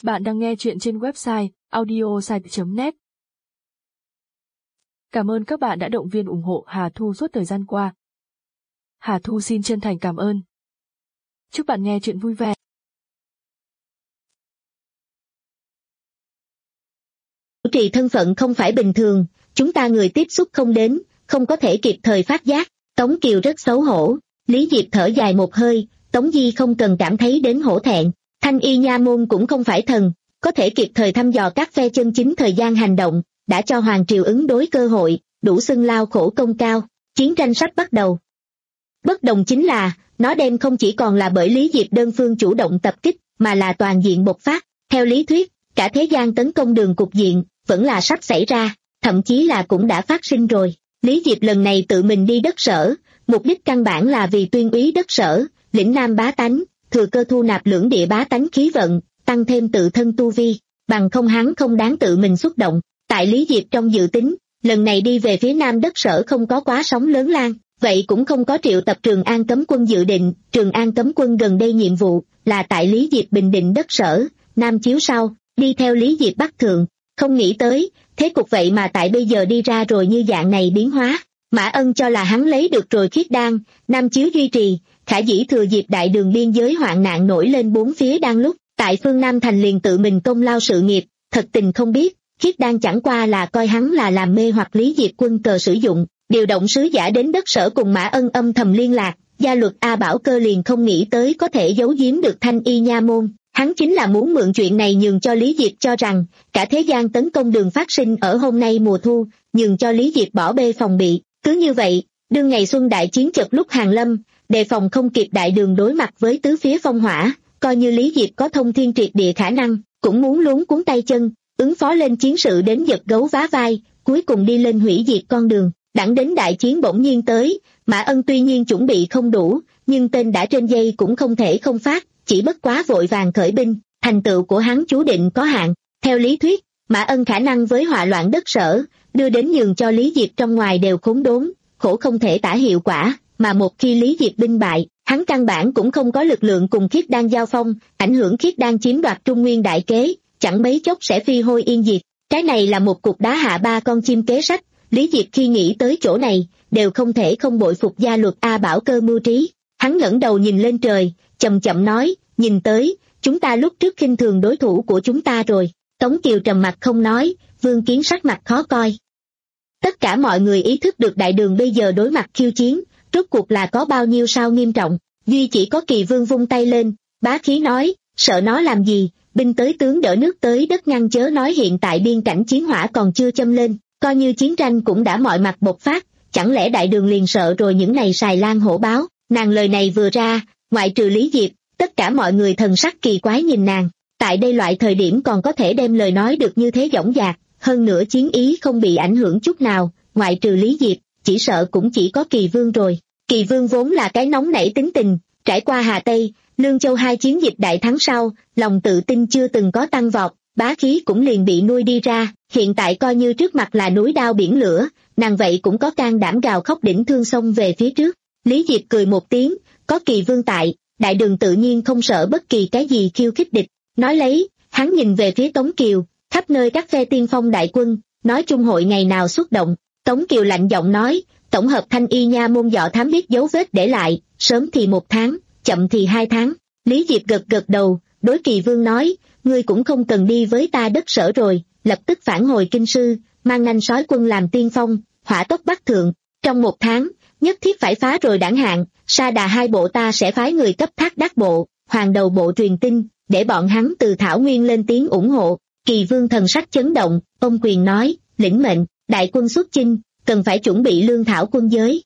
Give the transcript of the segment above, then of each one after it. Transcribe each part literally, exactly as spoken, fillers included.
Bạn đang nghe chuyện trên website audiosite chấm net. Cảm ơn các bạn đã động viên ủng hộ Hà Thu suốt thời gian qua. Hà Thu xin chân thành cảm ơn. Chúc bạn nghe chuyện vui vẻ. Chủ trì thân phận không phải bình thường, chúng ta người tiếp xúc không đến, không có thể kịp thời phát giác. Tống Kiều rất xấu hổ. Lý Diệp thở dài một hơi, Tống Di không cần cảm thấy đến hổ thẹn. Thanh y nha môn cũng không phải thần, có thể kịp thời thăm dò các phe chân chính thời gian hành động, đã cho Hoàng Triều ứng đối cơ hội, đủ xưng lao khổ công cao. Chiến tranh sắp bắt đầu. Bất đồng chính là, nó đem không chỉ còn là bởi Lý Diệp đơn phương chủ động tập kích, mà là toàn diện bộc phát. Theo lý thuyết, cả thế gian tấn công đường cục diện, vẫn là sắp xảy ra, thậm chí là cũng đã phát sinh rồi. Lý Diệp lần này tự mình đi đất Sở, mục đích căn bản là vì tuyên úy đất Sở, lĩnh nam bá tánh, thừa cơ thu nạp lưỡng địa bá tánh khí vận, tăng thêm tự thân tu vi, bằng không hắn không đáng tự mình xuất động. Tại Lý Diệp trong dự tính, lần này đi về phía nam đất Sở không có quá sóng lớn lan, vậy cũng không có triệu tập Trường An cấm quân dự định. Trường An cấm quân gần đây nhiệm vụ là tại Lý Diệp bình định đất Sở, nam chiếu sau, đi theo Lý Diệp bắc thượng. Không nghĩ tới, thế cục vậy mà tại bây giờ đi ra rồi như dạng này biến hóa. Mã Ân cho là hắn lấy được rồi khiết đan, nam chiếu duy trì, khả dĩ thừa dịp đại đường biên giới hoạn nạn nổi lên bốn phía đang lúc, tại phương Nam thành liền tự mình công lao sự nghiệp. Thật tình không biết, khiết đan chẳng qua là coi hắn là làm mê hoặc Lý Diệp quân cờ sử dụng, điều động sứ giả đến đất Sở cùng Mã Ân âm thầm liên lạc. Gia luật A Bảo Cơ liền không nghĩ tới có thể giấu giếm được Thanh y nha môn. Hắn chính là muốn mượn chuyện này nhường cho Lý Diệp cho rằng, cả thế gian tấn công đường phát sinh ở hôm nay mùa thu, nhường cho Lý Diệp bỏ bê phòng bị. Cứ như vậy, đương ngày xuân đại chiến chợt lúc hàng lâm, đề phòng không kịp đại đường đối mặt với tứ phía phong hỏa, coi như Lý Diệp có thông thiên triệt địa khả năng, cũng muốn luống cuống tay chân, ứng phó lên chiến sự đến giật gấu vá vai, cuối cùng đi lên hủy diệt con đường. Đẳng đến đại chiến bỗng nhiên tới, Mã Ân tuy nhiên chuẩn bị không đủ, nhưng tên đã trên dây cũng không thể không phát. Chỉ bất quá vội vàng khởi binh, thành tựu của hắn chú định có hạn. Theo lý thuyết, Mã Ân khả năng với họa loạn đất Sở, đưa đến nhường cho Lý Diệp trong ngoài đều khốn đốn, khổ không thể tả hiệu quả, mà một khi Lý Diệp binh bại, hắn căn bản cũng không có lực lượng cùng khiết đan giao phong, ảnh hưởng khiết đan chiếm đoạt Trung Nguyên đại kế, chẳng mấy chốc sẽ phi hôi yên diệt. Cái này là một cục đá hạ ba con chim kế sách. Lý Diệp khi nghĩ tới chỗ này, đều không thể không bội phục gia luật A Bảo Cơ mưu trí. Hắn ngẩng đầu nhìn lên trời, chậm chậm nói, nhìn tới, chúng ta lúc trước khinh thường đối thủ của chúng ta rồi. Tống Kiều trầm mặt không nói, Vương Kiến sắc mặt khó coi. Tất cả mọi người ý thức được đại đường bây giờ đối mặt khiêu chiến, rốt cuộc là có bao nhiêu sao nghiêm trọng. Duy chỉ có Kỳ Vương vung tay lên, bá khí nói, sợ nó làm gì, binh tới tướng đỡ nước tới đất ngăn, chớ nói hiện tại biên cảnh chiến hỏa còn chưa châm lên, coi như chiến tranh cũng đã mọi mặt bộc phát, chẳng lẽ đại đường liền sợ rồi những này xài lan hổ báo. Nàng lời này vừa ra, ngoại trừ Lý Diệp, tất cả mọi người thần sắc kỳ quái nhìn nàng. Tại đây loại thời điểm còn có thể đem lời nói được như thế dõng dạc, hơn nữa chiến ý không bị ảnh hưởng chút nào, ngoại trừ Lý Diệp, chỉ sợ cũng chỉ có Kỳ Vương rồi. Kỳ Vương vốn là cái nóng nảy tính tình, trải qua Hà Tây, Lương Châu hai chiến dịch đại thắng sau, lòng tự tin chưa từng có tăng vọt, bá khí cũng liền bị nuôi đi ra, hiện tại coi như trước mặt là núi đao biển lửa, nàng vậy cũng có can đảm gào khóc đỉnh thương xông về phía trước. Lý Diệp cười một tiếng, có Kỳ Vương tại, đại đường tự nhiên không sợ bất kỳ cái gì khiêu khích địch. Nói lấy, hắn nhìn về phía Tống Kiều, khắp nơi các phe tiên phong đại quân, nói Trung hội ngày nào xuất động. Tống Kiều lạnh giọng nói, tổng hợp Thanh y nha môn dọ thám biết dấu vết để lại, sớm thì một tháng, chậm thì hai tháng. Lý Diệp gật gật đầu, đối Kỳ Vương nói, ngươi cũng không cần đi với ta đất Sở rồi, lập tức phản hồi kinh sư, mang nanh sói quân làm tiên phong, hỏa tốc bắc thượng. Trong một tháng, nhất thiết phải phá rồi đảng hạn, Sa Đà hai bộ ta sẽ phái người cấp Thác Đắc bộ, Hoàng Đầu bộ truyền tin, để bọn hắn từ Thảo Nguyên lên tiếng ủng hộ. Kỳ Vương thần sắc chấn động, ông quyền nói, lĩnh mệnh, đại quân xuất chinh, cần phải chuẩn bị lương thảo quân giới.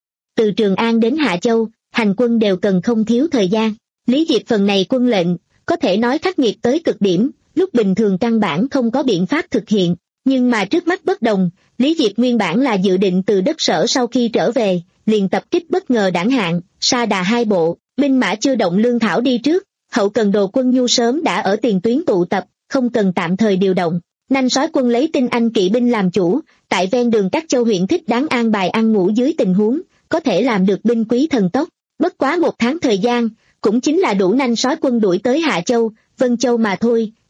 Từ Trường An đến Hạ Châu, hành quân đều cần không thiếu thời gian. Lý Diệp phần này quân lệnh, có thể nói khắc nghiệt tới cực điểm, lúc bình thường căn bản không có biện pháp thực hiện. Nhưng mà trước mắt bất đồng, Lý Diệp nguyên bản là dự định từ đất Sở sau khi trở về, liền tập kích bất ngờ đảng hạn, Sa Đà hai bộ, binh mã chưa động lương thảo đi trước, hậu cần đồ quân nhu sớm đã ở tiền tuyến tụ tập, không cần tạm thời điều động. Nanh sói quân lấy tinh anh kỵ binh làm chủ, tại ven đường các châu huyện thích đáng an bài ăn ngủ dưới tình huống, có thể làm được binh quý thần tốc. Bất quá một tháng thời gian, cũng chính là đủ nanh sói quân đuổi tới Hạ Châu, Vân Châu mà thôi,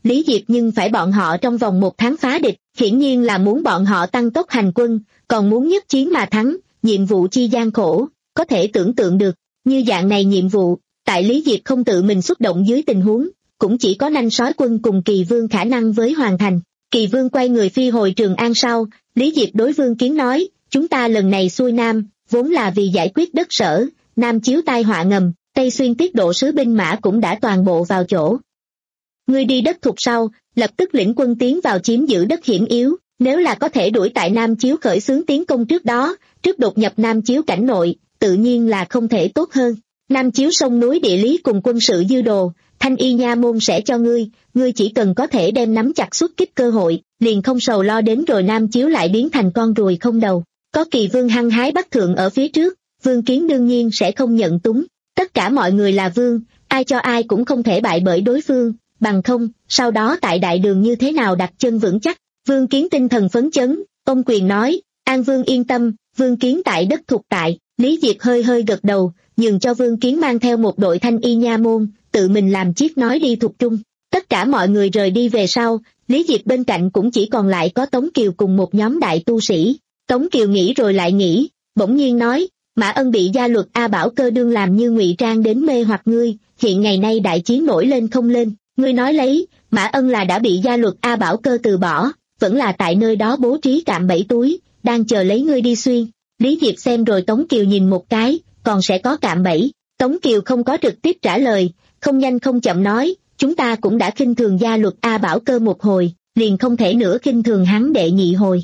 Lý Diệp nhưng phải bọn họ trong vòng một tháng phá địch, hiển nhiên là muốn bọn họ tăng tốc hành quân, còn muốn nhất chiến mà thắng, nhiệm vụ chi gian khổ, có thể tưởng tượng được, như dạng này nhiệm vụ, tại Lý Diệp không tự mình xuất động dưới tình huống, cũng chỉ có Nanh Sói Quân cùng Kỳ Vương khả năng với hoàn thành. Kỳ Vương quay người phi hồi Trường An sau, Lý Diệp đối Vương Kiến nói, chúng ta lần này xuôi Nam, vốn là vì giải quyết đất Sở, Nam chiếu tai họa ngầm, Tây xuyên tiết độ sứ binh mã cũng đã toàn bộ vào chỗ. Ngươi đi đất Thục sau, lập tức lĩnh quân tiến vào chiếm giữ đất hiểm yếu, nếu là có thể đuổi tại Nam chiếu khởi xướng tiến công trước đó, trước đột nhập Nam chiếu cảnh nội, tự nhiên là không thể tốt hơn. Nam chiếu sông núi địa lý cùng quân sự dư đồ, Thanh Y nha môn sẽ cho ngươi, ngươi chỉ cần có thể đem nắm chặt xuất kích cơ hội, liền không sầu lo đến rồi Nam chiếu lại biến thành con ruồi không đầu. Có Kỳ Vương hăng hái bắt thượng ở phía trước, Vương Kiến đương nhiên sẽ không nhận túng. Tất cả mọi người là vương, ai cho ai cũng không thể bại bởi đối phương, bằng không, sau đó tại đại đường như thế nào đặt chân vững chắc. Vương Kiến tinh thần phấn chấn, ông quyền nói, An Vương yên tâm, Vương Kiến tại đất Thục tại. Lý Diệp hơi hơi gật đầu, nhường cho Vương Kiến mang theo một đội Thanh Y nha môn, tự mình làm chiếc nói đi Thục Trung. Tất cả mọi người rời đi về sau, Lý Diệp bên cạnh cũng chỉ còn lại có Tống Kiều cùng một nhóm đại tu sĩ. Tống Kiều nghĩ rồi lại nghĩ, bỗng nhiên nói, Mã Ân bị gia luật A Bảo Cơ đương làm như ngụy trang đến mê hoặc ngươi, hiện ngày nay đại chiến nổi lên không lên, ngươi nói lấy, Mã Ân là đã bị gia luật A Bảo Cơ từ bỏ, vẫn là tại nơi đó bố trí cạm bẫy túi, đang chờ lấy ngươi đi xuyên. Lý Diệp xem rồi Tống Kiều nhìn một cái, còn sẽ có cạm bẫy. Tống Kiều không có trực tiếp trả lời, không nhanh không chậm nói, chúng ta cũng đã khinh thường gia luật A Bảo Cơ một hồi, liền không thể nữa khinh thường hắn đệ nhị hồi.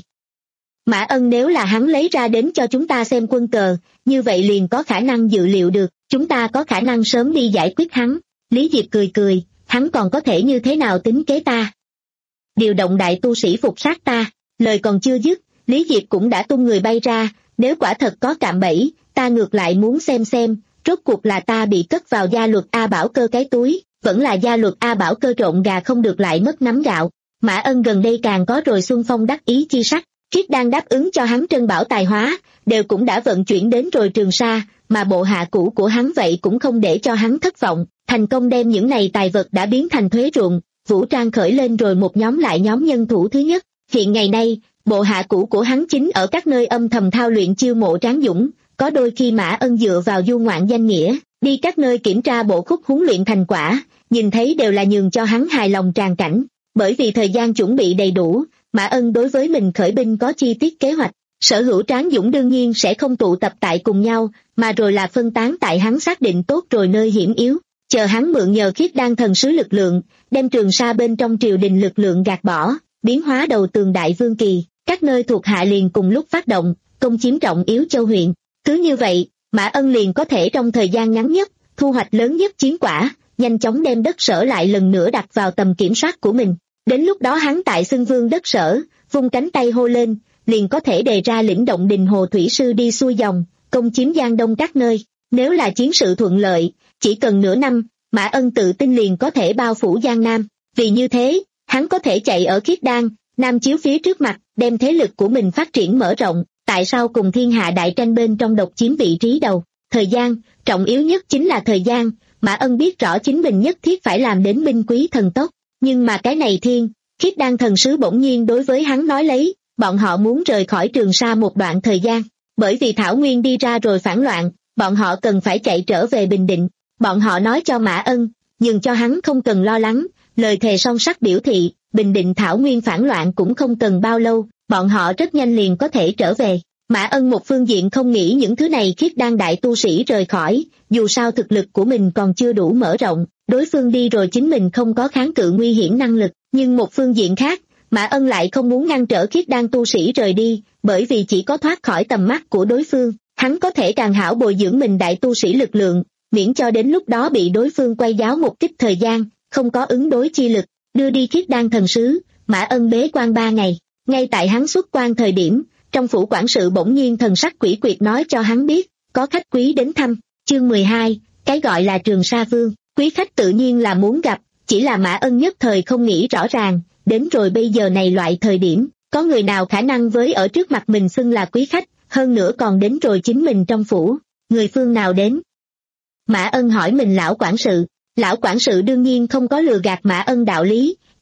Mã Ân nếu là hắn lấy ra đến cho chúng ta xem quân cờ, như vậy liền có khả năng dự liệu được, chúng ta có khả năng sớm đi giải quyết hắn. Lý Diệp cười cười, hắn còn có thể như thế nào tính kế ta? Điều động đại tu sĩ phục sát ta, lời còn chưa dứt, Lý Diệp cũng đã tung người bay ra, nếu quả thật có cạm bẫy, ta ngược lại muốn xem xem, rốt cuộc là ta bị cất vào gia luật A Bảo Cơ cái túi, vẫn là gia luật A Bảo Cơ trộn gà không được lại mất nắm gạo. Mã Ân gần đây càng có rồi xuân phong đắc ý chi sắc, Khiết đang đáp ứng cho hắn trân bảo tài hóa, đều cũng đã vận chuyển đến rồi Trường Sa, mà bộ hạ cũ của hắn vậy cũng không để cho hắn thất vọng, thành công đem những này tài vật đã biến thành thuế ruộng, vũ trang khởi lên rồi một nhóm lại nhóm nhân thủ thứ nhất. Hiện ngày nay, bộ hạ cũ của hắn chính ở các nơi âm thầm thao luyện chiêu mộ tráng dũng, có đôi khi Mã Ân dựa vào du ngoạn danh nghĩa, đi các nơi kiểm tra bộ khúc huấn luyện thành quả, nhìn thấy đều là nhường cho hắn hài lòng tràn cảnh, bởi vì thời gian chuẩn bị đầy đủ. Mã Ân đối với mình khởi binh có chi tiết kế hoạch, sở hữu tráng dũng đương nhiên sẽ không tụ tập tại cùng nhau, mà rồi là phân tán tại hắn xác định tốt rồi nơi hiểm yếu, chờ hắn mượn nhờ Khiết đan thần sứ lực lượng, đem Trường Sa bên trong triều đình lực lượng gạt bỏ, biến hóa đầu tường đại vương kỳ, các nơi thuộc hạ liền cùng lúc phát động, công chiếm trọng yếu châu huyện. Cứ như vậy, Mã Ân liền có thể trong thời gian ngắn nhất, thu hoạch lớn nhất chiến quả, nhanh chóng đem đất Sở lại lần nữa đặt vào tầm kiểm soát của mình. Đến lúc đó hắn tại xưng vương đất Sở, vung cánh tay hô lên, liền có thể đề ra lĩnh động Đình Hồ Thủy Sư đi xuôi dòng, công chiếm Giang Đông các nơi. Nếu là chiến sự thuận lợi, chỉ cần nửa năm, Mã Ân tự tin liền có thể bao phủ Giang Nam. Vì như thế, hắn có thể chạy ở Khiết Đan, Nam Chiếu phía trước mặt, đem thế lực của mình phát triển mở rộng, tại sao cùng thiên hạ đại tranh bên trong độc chiếm vị trí đầu. Thời gian, trọng yếu nhất chính là thời gian, Mã Ân biết rõ chính mình nhất thiết phải làm đến binh quý thần tốc. Nhưng mà cái này thiên, Khiết đan thần sứ bỗng nhiên đối với hắn nói lấy, bọn họ muốn rời khỏi Trường Sa một đoạn thời gian, bởi vì Thảo Nguyên đi ra rồi phản loạn, bọn họ cần phải chạy trở về Bình Định. Bọn họ nói cho Mã Ân, nhưng cho hắn không cần lo lắng, lời thề son sắt biểu thị, Bình Định Thảo Nguyên phản loạn cũng không cần bao lâu, bọn họ rất nhanh liền có thể trở về. Mã Ân một phương diện không nghĩ những thứ này Khiết đan đại tu sĩ rời khỏi, dù sao thực lực của mình còn chưa đủ mở rộng, đối phương đi rồi chính mình không có kháng cự nguy hiểm năng lực, nhưng một phương diện khác, Mã Ân lại không muốn ngăn trở Khiết đan tu sĩ rời đi, bởi vì chỉ có thoát khỏi tầm mắt của đối phương, hắn có thể càng hảo bồi dưỡng mình đại tu sĩ lực lượng, miễn cho đến lúc đó bị đối phương quay giáo một kích thời gian, không có ứng đối chi lực. Đưa đi Khiết đan thần sứ, Mã Ân bế quan ba ngày, ngay tại hắn xuất quan thời điểm, trong phủ quản sự bỗng nhiên thần sắc quỷ quyệt nói cho hắn biết, có khách quý đến thăm. Chương mười hai, cái gọi là Trường Sa Vương, quý khách tự nhiên là muốn gặp, chỉ là Mã Ân nhất thời không nghĩ rõ ràng, đến rồi bây giờ này loại thời điểm, có người nào khả năng với ở trước mặt mình xưng là quý khách, hơn nữa còn đến rồi chính mình trong phủ, người phương nào đến? Mã Ân hỏi mình lão quản sự, lão quản sự đương nhiên không có lừa gạt Mã Ân đạo lý,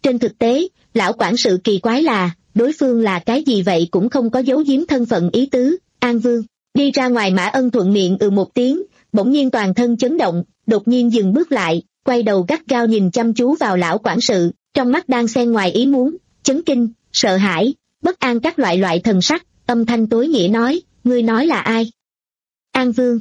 Trên thực tế, lão quản sự kỳ quái là, đối phương là cái gì vậy cũng không có giấu giếm thân phận ý tứ. An Vương. Đi ra ngoài Mã Ân thuận miệng ừ một tiếng, bỗng nhiên toàn thân chấn động, đột nhiên dừng bước lại, quay đầu gắt gao nhìn chăm chú vào lão quản sự, trong mắt đang xen ngoài ý muốn, chấn kinh, sợ hãi, bất an các loại loại thần sắc, âm thanh tối nghĩa nói, ngươi nói là ai? An Vương.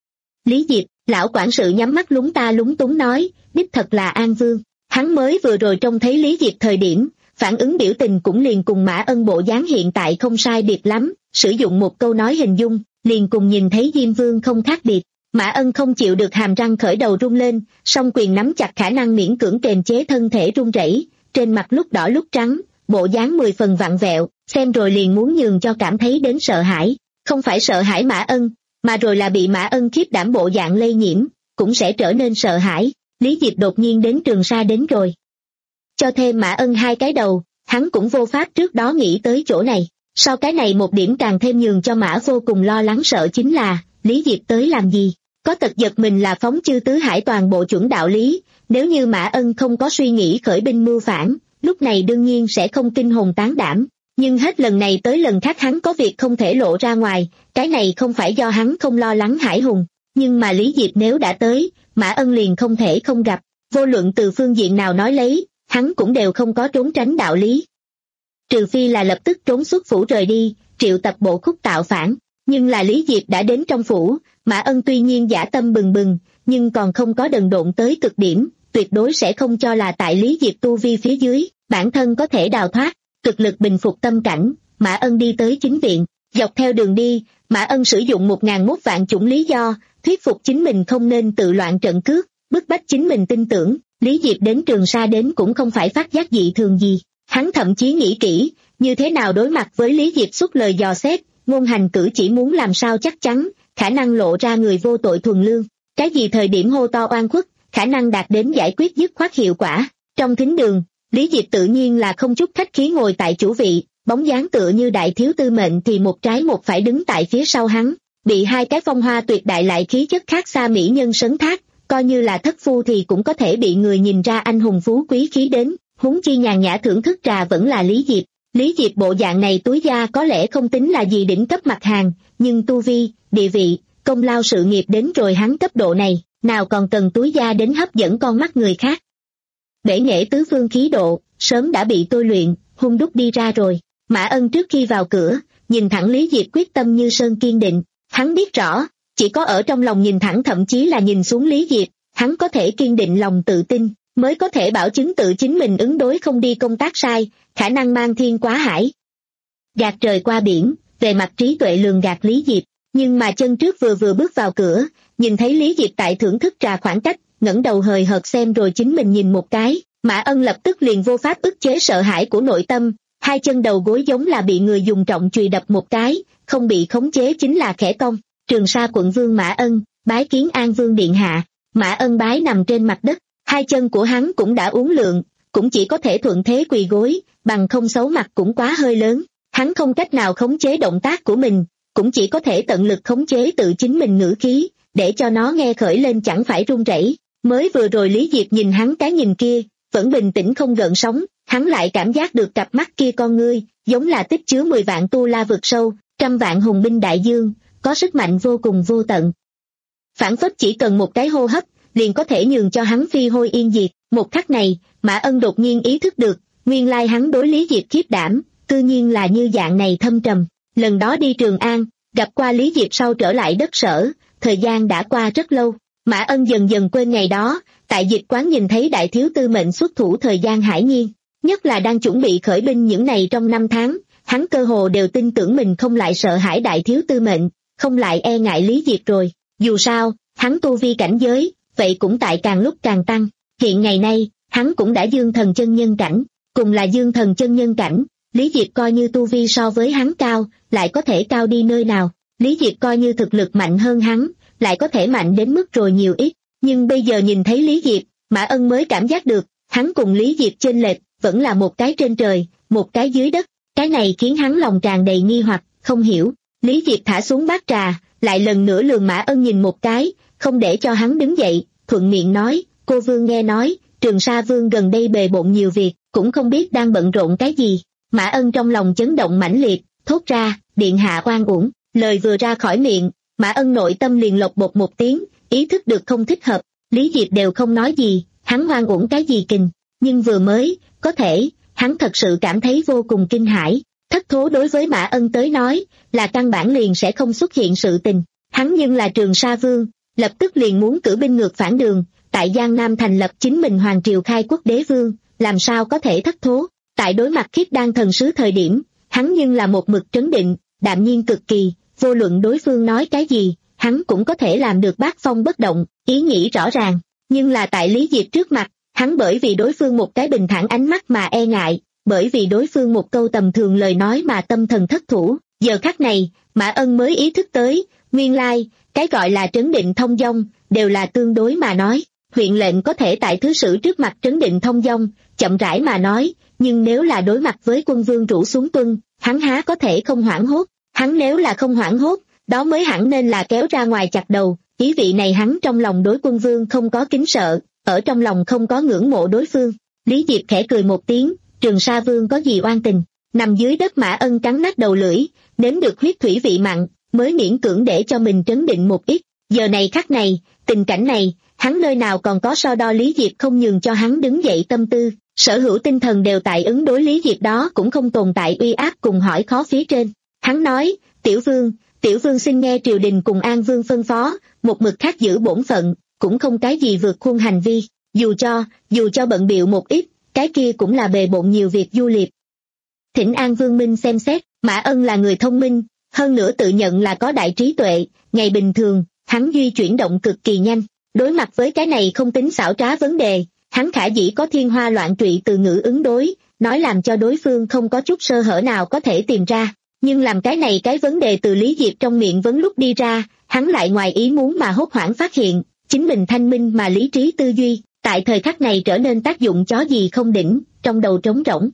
Lý Diệp. Lão quản sự nhắm mắt lúng ta lúng túng nói, đích thật là An Vương. Hắn mới vừa rồi trông thấy Lý Diệp thời điểm, phản ứng biểu tình cũng liền cùng Mã Ân bộ dáng hiện tại không sai biệt lắm, sử dụng một câu nói hình dung, liền cùng nhìn thấy Diêm Vương không khác biệt. Mã Ân không chịu được hàm răng khởi đầu rung lên, song quyền nắm chặt khả năng miễn cưỡng kềm chế thân thể run rẩy, trên mặt lúc đỏ lúc trắng, bộ dáng mười phần vặn vẹo, xem rồi liền muốn nhường cho cảm thấy đến sợ hãi. Không phải sợ hãi Mã Ân, mà rồi là bị Mã Ân khiếp đảm bộ dạng lây nhiễm, cũng sẽ trở nên sợ hãi. Lý Diệp đột nhiên đến Trường Sa đến rồi. Cho thêm Mã Ân hai cái đầu, hắn cũng vô pháp trước đó nghĩ tới chỗ này. Sau cái này một điểm càng thêm nhường cho Mã vô cùng lo lắng sợ chính là, Lý Diệp tới làm gì? Có tật giật mình là phóng chư tứ hải toàn bộ chuẩn đạo lý, nếu như Mã Ân không có suy nghĩ khởi binh mưu phản, lúc này đương nhiên sẽ không kinh hồn tán đảm. Nhưng hết lần này tới lần khác hắn có việc không thể lộ ra ngoài, cái này không phải do hắn không lo lắng Hải Hùng, nhưng mà Lý Diệp nếu đã tới, Mã Ân liền không thể không gặp, vô luận từ phương diện nào nói lấy, hắn cũng đều không có trốn tránh đạo lý. Trừ phi là lập tức trốn xuất phủ rời đi, triệu tập bộ khúc tạo phản, nhưng là Lý Diệp đã đến trong phủ, Mã Ân tuy nhiên dã tâm bừng bừng, nhưng còn không có đần độn tới cực điểm, tuyệt đối sẽ không cho là tại Lý Diệp tu vi phía dưới, bản thân có thể đào thoát. Cực lực bình phục tâm cảnh, Mã Ân đi tới chính viện, dọc theo đường đi, Mã Ân sử dụng một ngàn mốt vạn chủng lý do, thuyết phục chính mình không nên tự loạn trận cước, bức bách chính mình tin tưởng, Lý Diệp đến Trường Sa đến cũng không phải phát giác dị thường gì, hắn thậm chí nghĩ kỹ, như thế nào đối mặt với Lý Diệp xuất lời dò xét, ngôn hành cử chỉ muốn làm sao chắc chắn, khả năng lộ ra người vô tội thuần lương, cái gì thời điểm hô to oan khuất, khả năng đạt đến giải quyết dứt khoát hiệu quả, trong thính đường. Lý Diệp tự nhiên là không chút khách khí ngồi tại chủ vị, bóng dáng tựa như đại thiếu tư mệnh thì một trái một phải đứng tại phía sau hắn, bị hai cái phong hoa tuyệt đại lại khí chất khác xa mỹ nhân sấn thác, coi như là thất phu thì cũng có thể bị người nhìn ra anh hùng phú quý khí đến, huống chi nhàn nhã thưởng thức trà vẫn là Lý Diệp. Lý Diệp bộ dạng này túi da có lẽ không tính là gì đỉnh cấp mặt hàng, nhưng tu vi, địa vị, công lao sự nghiệp đến rồi hắn cấp độ này, nào còn cần túi da đến hấp dẫn con mắt người khác. Bể nghệ tứ phương khí độ, sớm đã bị tôi luyện, hung đúc đi ra rồi. Mã Ân trước khi vào cửa, nhìn thẳng Lý Diệp quyết tâm như sơn kiên định. Hắn biết rõ, chỉ có ở trong lòng nhìn thẳng thậm chí là nhìn xuống Lý Diệp, hắn có thể kiên định lòng tự tin, mới có thể bảo chứng tự chính mình ứng đối không đi công tác sai, khả năng mang thiên quá hải. Gạt trời qua biển, về mặt trí tuệ lường gạt Lý Diệp, nhưng mà chân trước vừa vừa bước vào cửa, nhìn thấy Lý Diệp tại thưởng thức trà khoảng cách, ngẩng đầu hời hợt xem rồi chính mình nhìn một cái, Mã Ân lập tức liền vô pháp ức chế sợ hãi của nội tâm, hai chân đầu gối giống là bị người dùng trọng chùy đập một cái, không bị khống chế chính là khẽ cong. Trường Sa quận vương Mã Ân, bái kiến An Vương điện hạ. Mã Ân bái nằm trên mặt đất, hai chân của hắn cũng đã uốn lượn, cũng chỉ có thể thuận thế quỳ gối, bằng không xấu mặt cũng quá hơi lớn, hắn không cách nào khống chế động tác của mình, cũng chỉ có thể tận lực khống chế tự chính mình ngữ khí, để cho nó nghe khởi lên chẳng phải run rẩy. Mới vừa rồi Lý Diệp nhìn hắn cái nhìn kia, vẫn bình tĩnh không gợn sóng, hắn lại cảm giác được cặp mắt kia con ngươi, giống là tích chứa mười vạn tu la vực sâu, trăm vạn hùng binh đại dương, có sức mạnh vô cùng vô tận. Phản phất chỉ cần một cái hô hấp, liền có thể nhường cho hắn phi hôi yên diệt. Một khắc này, Mã Ân đột nhiên ý thức được, nguyên lai hắn đối Lý Diệp khiếp đảm, tự nhiên là như dạng này thâm trầm. Lần đó đi Trường An, gặp qua Lý Diệp sau trở lại đất sở, thời gian đã qua rất lâu. Mã Ân dần dần quên ngày đó, tại dịch quán nhìn thấy đại thiếu tư mệnh xuất thủ thời gian hải nhiên, nhất là đang chuẩn bị khởi binh những ngày trong năm tháng, hắn cơ hồ đều tin tưởng mình không lại sợ hãi đại thiếu tư mệnh, không lại e ngại Lý Diệp rồi, dù sao, hắn tu vi cảnh giới, vậy cũng tại càng lúc càng tăng, hiện ngày nay, hắn cũng đã dương thần chân nhân cảnh, cùng là dương thần chân nhân cảnh, Lý Diệp coi như tu vi so với hắn cao, lại có thể cao đi nơi nào, Lý Diệp coi như thực lực mạnh hơn hắn, lại có thể mạnh đến mức rồi nhiều ít, nhưng bây giờ nhìn thấy Lý Diệp, Mã Ân mới cảm giác được, hắn cùng Lý Diệp chênh lệch, vẫn là một cái trên trời, một cái dưới đất, cái này khiến hắn lòng tràn đầy nghi hoặc, không hiểu. Lý Diệp thả xuống bát trà, lại lần nữa lườm Mã Ân nhìn một cái, không để cho hắn đứng dậy, thuận miệng nói, cô vương nghe nói, Trường Sa Vương gần đây bề bộn nhiều việc, cũng không biết đang bận rộn cái gì. Mã Ân trong lòng chấn động mãnh liệt, thốt ra, điện hạ oan uổng. Lời vừa ra khỏi miệng, Mã Ân nội tâm liền lộc bột một tiếng, ý thức được không thích hợp. Lý Diệp đều không nói gì, hắn oan uổng cái gì kình. Nhưng vừa mới, có thể, hắn thật sự cảm thấy vô cùng kinh hãi. Thất thố đối với Mã Ân tới nói, là căn bản liền sẽ không xuất hiện sự tình. Hắn nhưng là Trường Sa Vương, lập tức liền muốn cử binh ngược phản đường, tại Giang Nam thành lập chính mình hoàng triều khai quốc đế vương, làm sao có thể thất thố. Tại đối mặt Khiết Đan thần sứ thời điểm, hắn nhưng là một mực trấn định, đạm nhiên cực kỳ, vô luận đối phương nói cái gì, hắn cũng có thể làm được bát phong bất động, ý nghĩ rõ ràng. Nhưng là tại Lý Diệp trước mặt, hắn bởi vì đối phương một cái bình thản ánh mắt mà e ngại, bởi vì đối phương một câu tầm thường lời nói mà tâm thần thất thủ. Giờ khắc này, Mã Ân mới ý thức tới, nguyên lai, cái gọi là trấn định thông dong, đều là tương đối mà nói. Huyện lệnh có thể tại thứ sử trước mặt trấn định thông dong, chậm rãi mà nói, nhưng nếu là đối mặt với quân vương rủ xuống tuân, hắn há có thể không hoảng hốt. Hắn nếu là không hoảng hốt, đó mới hẳn nên là kéo ra ngoài chặt đầu. Ý vị này hắn trong lòng đối quân vương không có kính sợ, ở trong lòng không có ngưỡng mộ đối phương. Lý Diệp khẽ cười một tiếng, Trường Sa Vương có gì oan tình. Nằm dưới đất Mã Ân cắn nát đầu lưỡi, nếm được huyết thủy vị mặn, mới miễn cưỡng để cho mình trấn định một ít. Giờ này khắc này, tình cảnh này, hắn nơi nào còn có so đo Lý Diệp không nhường cho hắn đứng dậy tâm tư, sở hữu tinh thần đều tại ứng đối Lý Diệp đó cũng không tồn tại uy áp cùng hỏi khó phía trên. Hắn nói, tiểu vương, tiểu vương xin nghe triều đình cùng An Vương phân phó, một mực khác giữ bổn phận, cũng không cái gì vượt khuôn hành vi, dù cho, dù cho bận bịu một ít, cái kia cũng là bề bộn nhiều việc du liệp. Thỉnh An Vương minh xem xét. Mã Ân là người thông minh, hơn nữa tự nhận là có đại trí tuệ, ngày bình thường, hắn duy chuyển động cực kỳ nhanh. Đối mặt với cái này không tính xảo trá vấn đề, hắn khả dĩ có thiên hoa loạn trụy từ ngữ ứng đối, nói làm cho đối phương không có chút sơ hở nào có thể tìm ra. Nhưng làm cái này cái vấn đề từ Lý Diệp trong miệng vấn lúc đi ra, hắn lại ngoài ý muốn mà hốt hoảng phát hiện, chính mình thanh minh mà lý trí tư duy, tại thời khắc này trở nên tác dụng chó gì không đỉnh, trong đầu trống rỗng.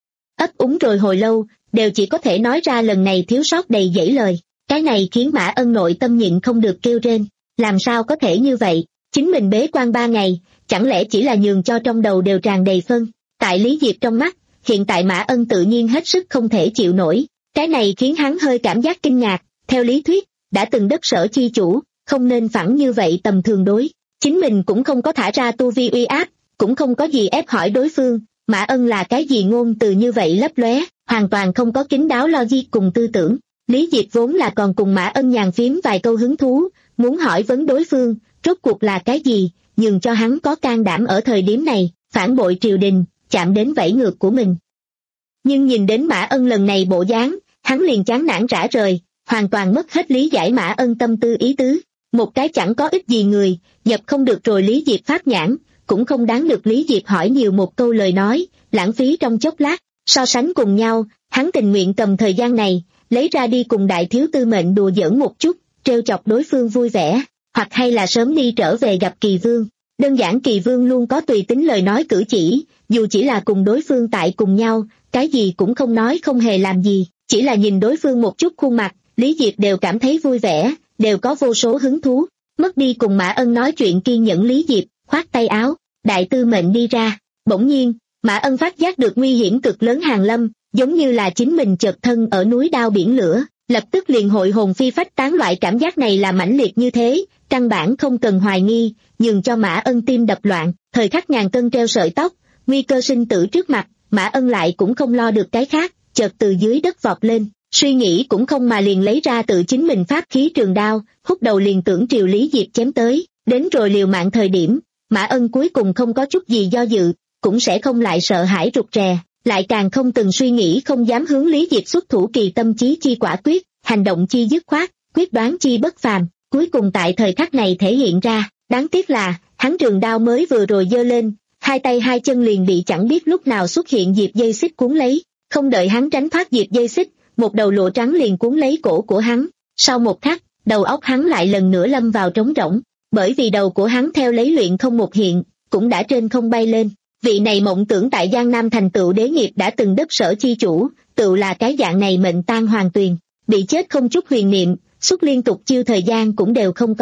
Ấp úng rồi hồi lâu, đều chỉ có thể nói ra lần này thiếu sót đầy dẫy lời. Cái này khiến Mã Ân nội tâm nhịn không được kêu rên, làm sao có thể như vậy, chính mình bế quan ba ngày, chẳng lẽ chỉ là nhường cho trong đầu đều tràn đầy phân. Tại Lý Diệp trong mắt, hiện tại Mã Ân tự nhiên hết sức không thể chịu nổi, cái này khiến hắn hơi cảm giác kinh ngạc. Theo lý thuyết, đã từng đất sở chi chủ, không nên phẳng như vậy tầm thường đối. Chính mình cũng không có thả ra tu vi uy áp, cũng không có gì ép hỏi đối phương, Mã Ân là cái gì ngôn từ như vậy lấp lóe, hoàn toàn không có kín đáo logic cùng tư tưởng. Lý Diệp vốn là còn cùng Mã Ân nhàn phím vài câu hứng thú, muốn hỏi vấn đối phương, rốt cuộc là cái gì, nhường cho hắn có can đảm ở thời điểm này, phản bội triều đình, chạm đến vẫy ngược của mình. Nhưng nhìn đến Mã Ân lần này bộ dáng, hắn liền chán nản rã rời, hoàn toàn mất hết lý giải Mã Ân tâm tư ý tứ. Một cái chẳng có ích gì người, nhập không được rồi Lý Diệp pháp nhãn, cũng không đáng được Lý Diệp hỏi nhiều một câu lời nói, lãng phí trong chốc lát. So sánh cùng nhau, hắn tình nguyện cầm thời gian này, lấy ra đi cùng đại thiếu tư mệnh đùa giỡn một chút, trêu chọc đối phương vui vẻ, hoặc hay là sớm đi trở về gặp Kỳ Vương. Đơn giản Kỳ Vương luôn có tùy tính lời nói cử chỉ, dù chỉ là cùng đối phương tại cùng nhau, cái gì cũng không nói không hề làm gì, chỉ là nhìn đối phương một chút khuôn mặt, Lý Diệp đều cảm thấy vui vẻ, đều có vô số hứng thú. Mất đi cùng Mã Ân nói chuyện kiên nhẫn Lý Diệp, khoát tay áo, đại tư mệnh đi ra. Bỗng nhiên, Mã Ân phát giác được nguy hiểm cực lớn hàng lâm, giống như là chính mình chợt thân ở núi đao biển lửa, lập tức liền hội hồn phi phách tán. Loại cảm giác này là mãnh liệt như thế, căn bản không cần hoài nghi, nhường cho Mã Ân tim đập loạn. Thời khắc ngàn cân treo sợi tóc, nguy cơ sinh tử trước mặt, Mã Ân lại cũng không lo được cái khác, chợt từ dưới đất vọt lên, suy nghĩ cũng không mà liền lấy ra tự chính mình pháp khí trường đao, hút đầu liền tưởng triều Lý Diệp chém tới. Đến rồi liều mạng thời điểm, Mã Ân cuối cùng không có chút gì do dự, cũng sẽ không lại sợ hãi rụt rè, lại càng không từng suy nghĩ không dám hướng Lý Diệp xuất thủ. Kỳ tâm chí chi quả quyết, hành động chi dứt khoát, quyết đoán chi bất phàm, cuối cùng tại thời khắc này thể hiện ra. Đáng tiếc là, hắn trường đao mới vừa rồi giơ lên, hai tay hai chân liền bị chẳng biết lúc nào xuất hiện diệp dây xích cuốn lấy, không đợi hắn tránh thoát diệp dây xích, một đầu lụa trắng liền cuốn lấy cổ của hắn. Sau một khắc, đầu óc hắn lại lần nữa lâm vào trống rỗng, bởi vì đầu của hắn theo lấy luyện không một hiện, cũng đã trên không bay lên. Vị này mộng tưởng tại Giang Nam thành tựu đế nghiệp đã từng đất sở chi chủ, tựu là cái dạng này mệnh tan hoàng tuyền, bị chết không chút huyền niệm, suốt liên tục chiêu thời gian cũng đều không có,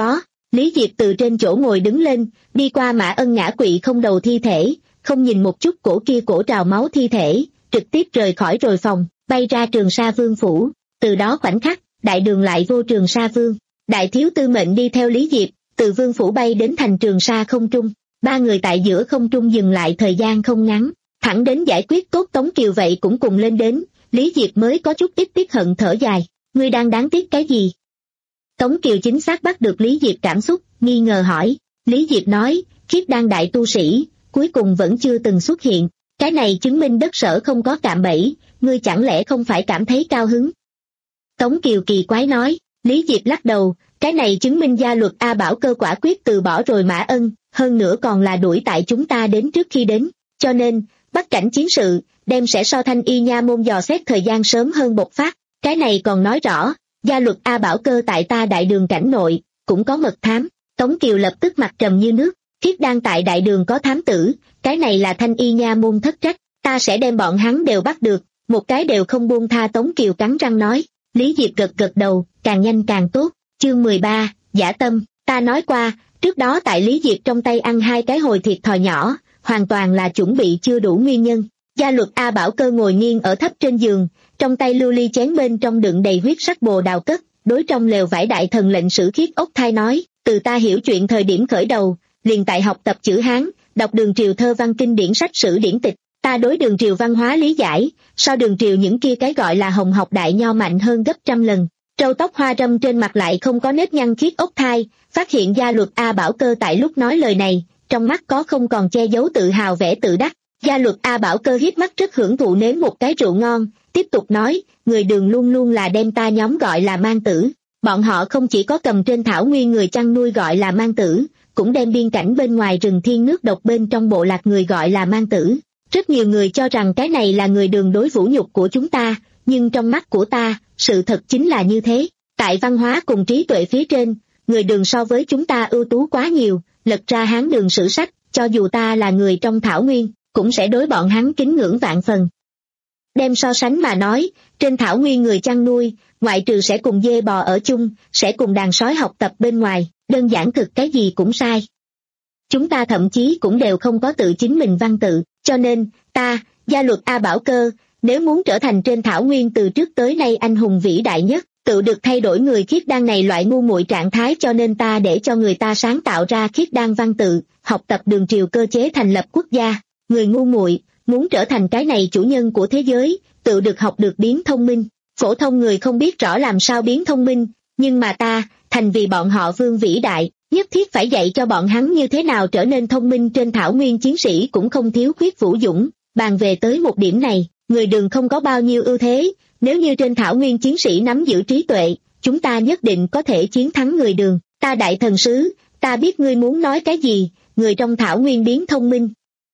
Lý Diệp từ trên chỗ ngồi đứng lên, đi qua Mã Ân ngã quỵ không đầu thi thể, không nhìn một chút cổ kia cổ trào máu thi thể, trực tiếp rời khỏi rồi phòng, bay ra Trường Sa Vương phủ. Từ đó khoảnh khắc, đại đường lại vô Trường Sa Vương. Đại thiếu tư mệnh đi theo Lý Diệp, từ vương phủ bay đến thành Trường Sa không trung. Ba người tại giữa không trung dừng lại thời gian không ngắn, thẳng đến giải quyết tốt Tống Kiều vậy cũng cùng lên đến, Lý Diệp mới có chút ít tiếc hận thở dài. Ngươi đang đáng tiếc cái gì? Tống Kiều chính xác bắt được Lý Diệp cảm xúc, nghi ngờ hỏi. Lý Diệp nói, Khiết Đan đại tu sĩ, cuối cùng vẫn chưa từng xuất hiện. Cái này chứng minh đất sở không có cạm bẫy, ngươi chẳng lẽ không phải cảm thấy cao hứng? Tống Kiều kỳ quái nói. Lý Diệp lắc đầu, cái này chứng minh gia luật A Bảo Cơ quả quyết từ bỏ rồi Mã Ân, hơn nữa còn là đuổi tại chúng ta đến trước khi đến, cho nên, bắt cảnh chiến sự, đem sẽ so Thanh Y nha môn dò xét thời gian sớm hơn bộc phát, cái này còn nói rõ, gia luật A Bảo Cơ tại ta đại đường cảnh nội, cũng có mật thám. Tống Kiều lập tức mặt trầm như nước, Khiết Đan tại đại đường có thám tử, cái này là Thanh Y nha môn thất trách, ta sẽ đem bọn hắn đều bắt được, một cái đều không buông tha. Tống Kiều cắn răng nói. Lý Diệp gật gật đầu, càng nhanh càng tốt. Chương mười ba, giả tâm, ta nói qua, trước đó tại Lý Diệp trong tay ăn hai cái hồi thiệt thòi nhỏ, hoàn toàn là chuẩn bị chưa đủ nguyên nhân. Gia luật A Bảo Cơ ngồi nghiêng ở thấp trên giường, trong tay lưu ly chén bên trong đựng đầy huyết sắc bồ đào cất, đối trong lều vải đại thần lệnh sử Khiết Ốc Thai nói, từ ta hiểu chuyện thời điểm khởi đầu, liền tại học tập chữ Hán, đọc đường triều thơ văn kinh điển sách sử điển tịch, ta đối đường triều văn hóa lý giải, so đường triều những kia cái gọi là hồng học đại nho mạnh hơn gấp trăm lần. Trâu tóc hoa râm trên mặt lại không có nếp nhăn. Khiết Ốc Thai phát hiện gia luật A Bảo Cơ tại lúc nói lời này, trong mắt có không còn che giấu tự hào vẻ tự đắc. Gia luật A Bảo Cơ hít mắt rất hưởng thụ nếm một cái rượu ngon, tiếp tục nói, người đường luôn luôn là đem ta nhóm gọi là mang tử, bọn họ không chỉ có cầm trên thảo nguyên người chăn nuôi gọi là mang tử, cũng đem biên cảnh bên ngoài rừng thiên nước độc bên trong bộ lạc người gọi là mang tử. Rất nhiều người cho rằng cái này là người đường đối vũ nhục của chúng ta, nhưng trong mắt của ta, sự thật chính là như thế. Tại văn hóa cùng trí tuệ phía trên, người đường so với chúng ta ưu tú quá nhiều, lật ra Hán đường sử sách, cho dù ta là người trong thảo nguyên, cũng sẽ đối bọn hắn kính ngưỡng vạn phần. Đem so sánh mà nói, trên thảo nguyên người chăn nuôi, ngoại trừ sẽ cùng dê bò ở chung, sẽ cùng đàn sói học tập bên ngoài, đơn giản thực cái gì cũng sai. Chúng ta thậm chí cũng đều không có tự chính mình văn tự, cho nên, ta, gia luật A Bảo Cơ, nếu muốn trở thành trên thảo nguyên từ trước tới nay anh hùng vĩ đại nhất, tự được thay đổi người Khiết Đan này loại ngu muội trạng thái, cho nên ta để cho người ta sáng tạo ra Khiết Đan văn tự, học tập đường triều cơ chế thành lập quốc gia. Người ngu muội muốn trở thành cái này chủ nhân của thế giới, tự được học được biến thông minh. Phổ thông người không biết rõ làm sao biến thông minh, nhưng mà ta, thành vì bọn họ vương vĩ đại, nhất thiết phải dạy cho bọn hắn như thế nào trở nên thông minh. Trên thảo nguyên chiến sĩ cũng không thiếu khuyết vũ dũng, bàn về tới một điểm này, người đường không có bao nhiêu ưu thế, nếu như trên thảo nguyên chiến sĩ nắm giữ trí tuệ, chúng ta nhất định có thể chiến thắng người đường. Ta đại thần sứ, ta biết ngươi muốn nói cái gì, người trong thảo nguyên biến thông minh.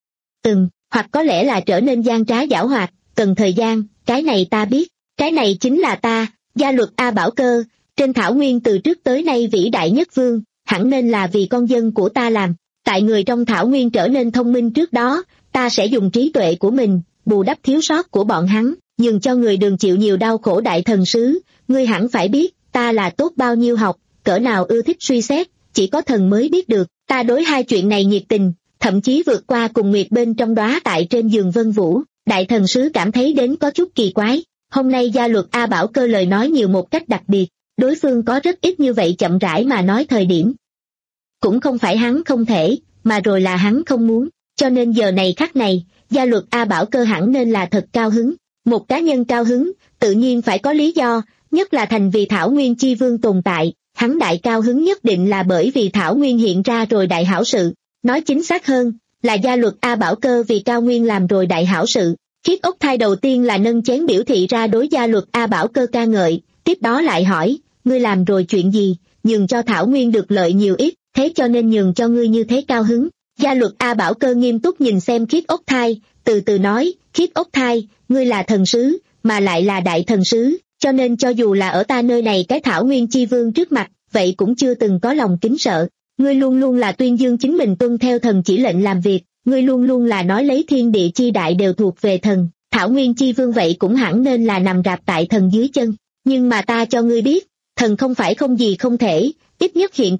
Ừm, hoặc có lẽ là trở nên gian trá giảo hoạt, cần thời gian, cái này ta biết, cái này chính là ta, gia luật A Bảo Cơ, trên thảo nguyên từ trước tới nay vĩ đại nhất vương, hẳn nên là vì con dân của ta làm. Tại người trong thảo nguyên trở nên thông minh trước đó, ta sẽ dùng trí tuệ của mình, bù đắp thiếu sót của bọn hắn, nhường cho người đường chịu nhiều đau khổ. Đại thần sứ, ngươi hẳn phải biết, ta là tốt bao nhiêu học, cỡ nào ưa thích suy xét, chỉ có thần mới biết được, ta đối hai chuyện này nhiệt tình, thậm chí vượt qua cùng nguyệt bên trong đóa tại trên giường Vân Vũ. Đại thần sứ cảm thấy đến có chút kỳ quái, hôm nay gia luật A Bảo Cơ lời nói nhiều một cách đặc biệt, đối phương có rất ít như vậy chậm rãi mà nói thời điểm. Cũng không phải hắn không thể, mà rồi là hắn không muốn, cho nên giờ này khắc này, gia luật A Bảo Cơ hẳn nên là thật cao hứng. Một cá nhân cao hứng, tự nhiên phải có lý do, nhất là thành vì Thảo Nguyên chi vương tồn tại, hắn đại cao hứng nhất định là bởi vì Thảo Nguyên hiện ra rồi đại hảo sự. Nói chính xác hơn, là gia luật A Bảo Cơ vì Cao Nguyên làm rồi đại hảo sự. Khiết Ốc Thai đầu tiên là nâng chén biểu thị ra đối gia luật A Bảo Cơ ca ngợi, tiếp đó lại hỏi, ngươi làm rồi chuyện gì, nhường cho Thảo Nguyên được lợi nhiều ít, thế cho nên nhường cho ngươi như thế cao hứng. Gia luật A Bảo Cơ nghiêm túc nhìn xem Khiết Ốc Thai, từ từ nói, Khiết Ốc Thai, ngươi là thần sứ, mà lại là đại thần sứ, cho nên cho dù là ở ta nơi này cái Thảo Nguyên chi vương trước mặt, vậy cũng chưa từng có lòng kính sợ. Ngươi luôn luôn là tuyên dương chính mình tuân theo thần chỉ lệnh làm việc, ngươi luôn luôn là nói lấy thiên địa chi đại đều thuộc về thần, Thảo Nguyên chi vương vậy cũng hẳn nên là nằm rạp tại thần dưới chân. Nhưng mà ta cho ngươi biết, thần không phải không gì không thể, ít nhất hiện tại,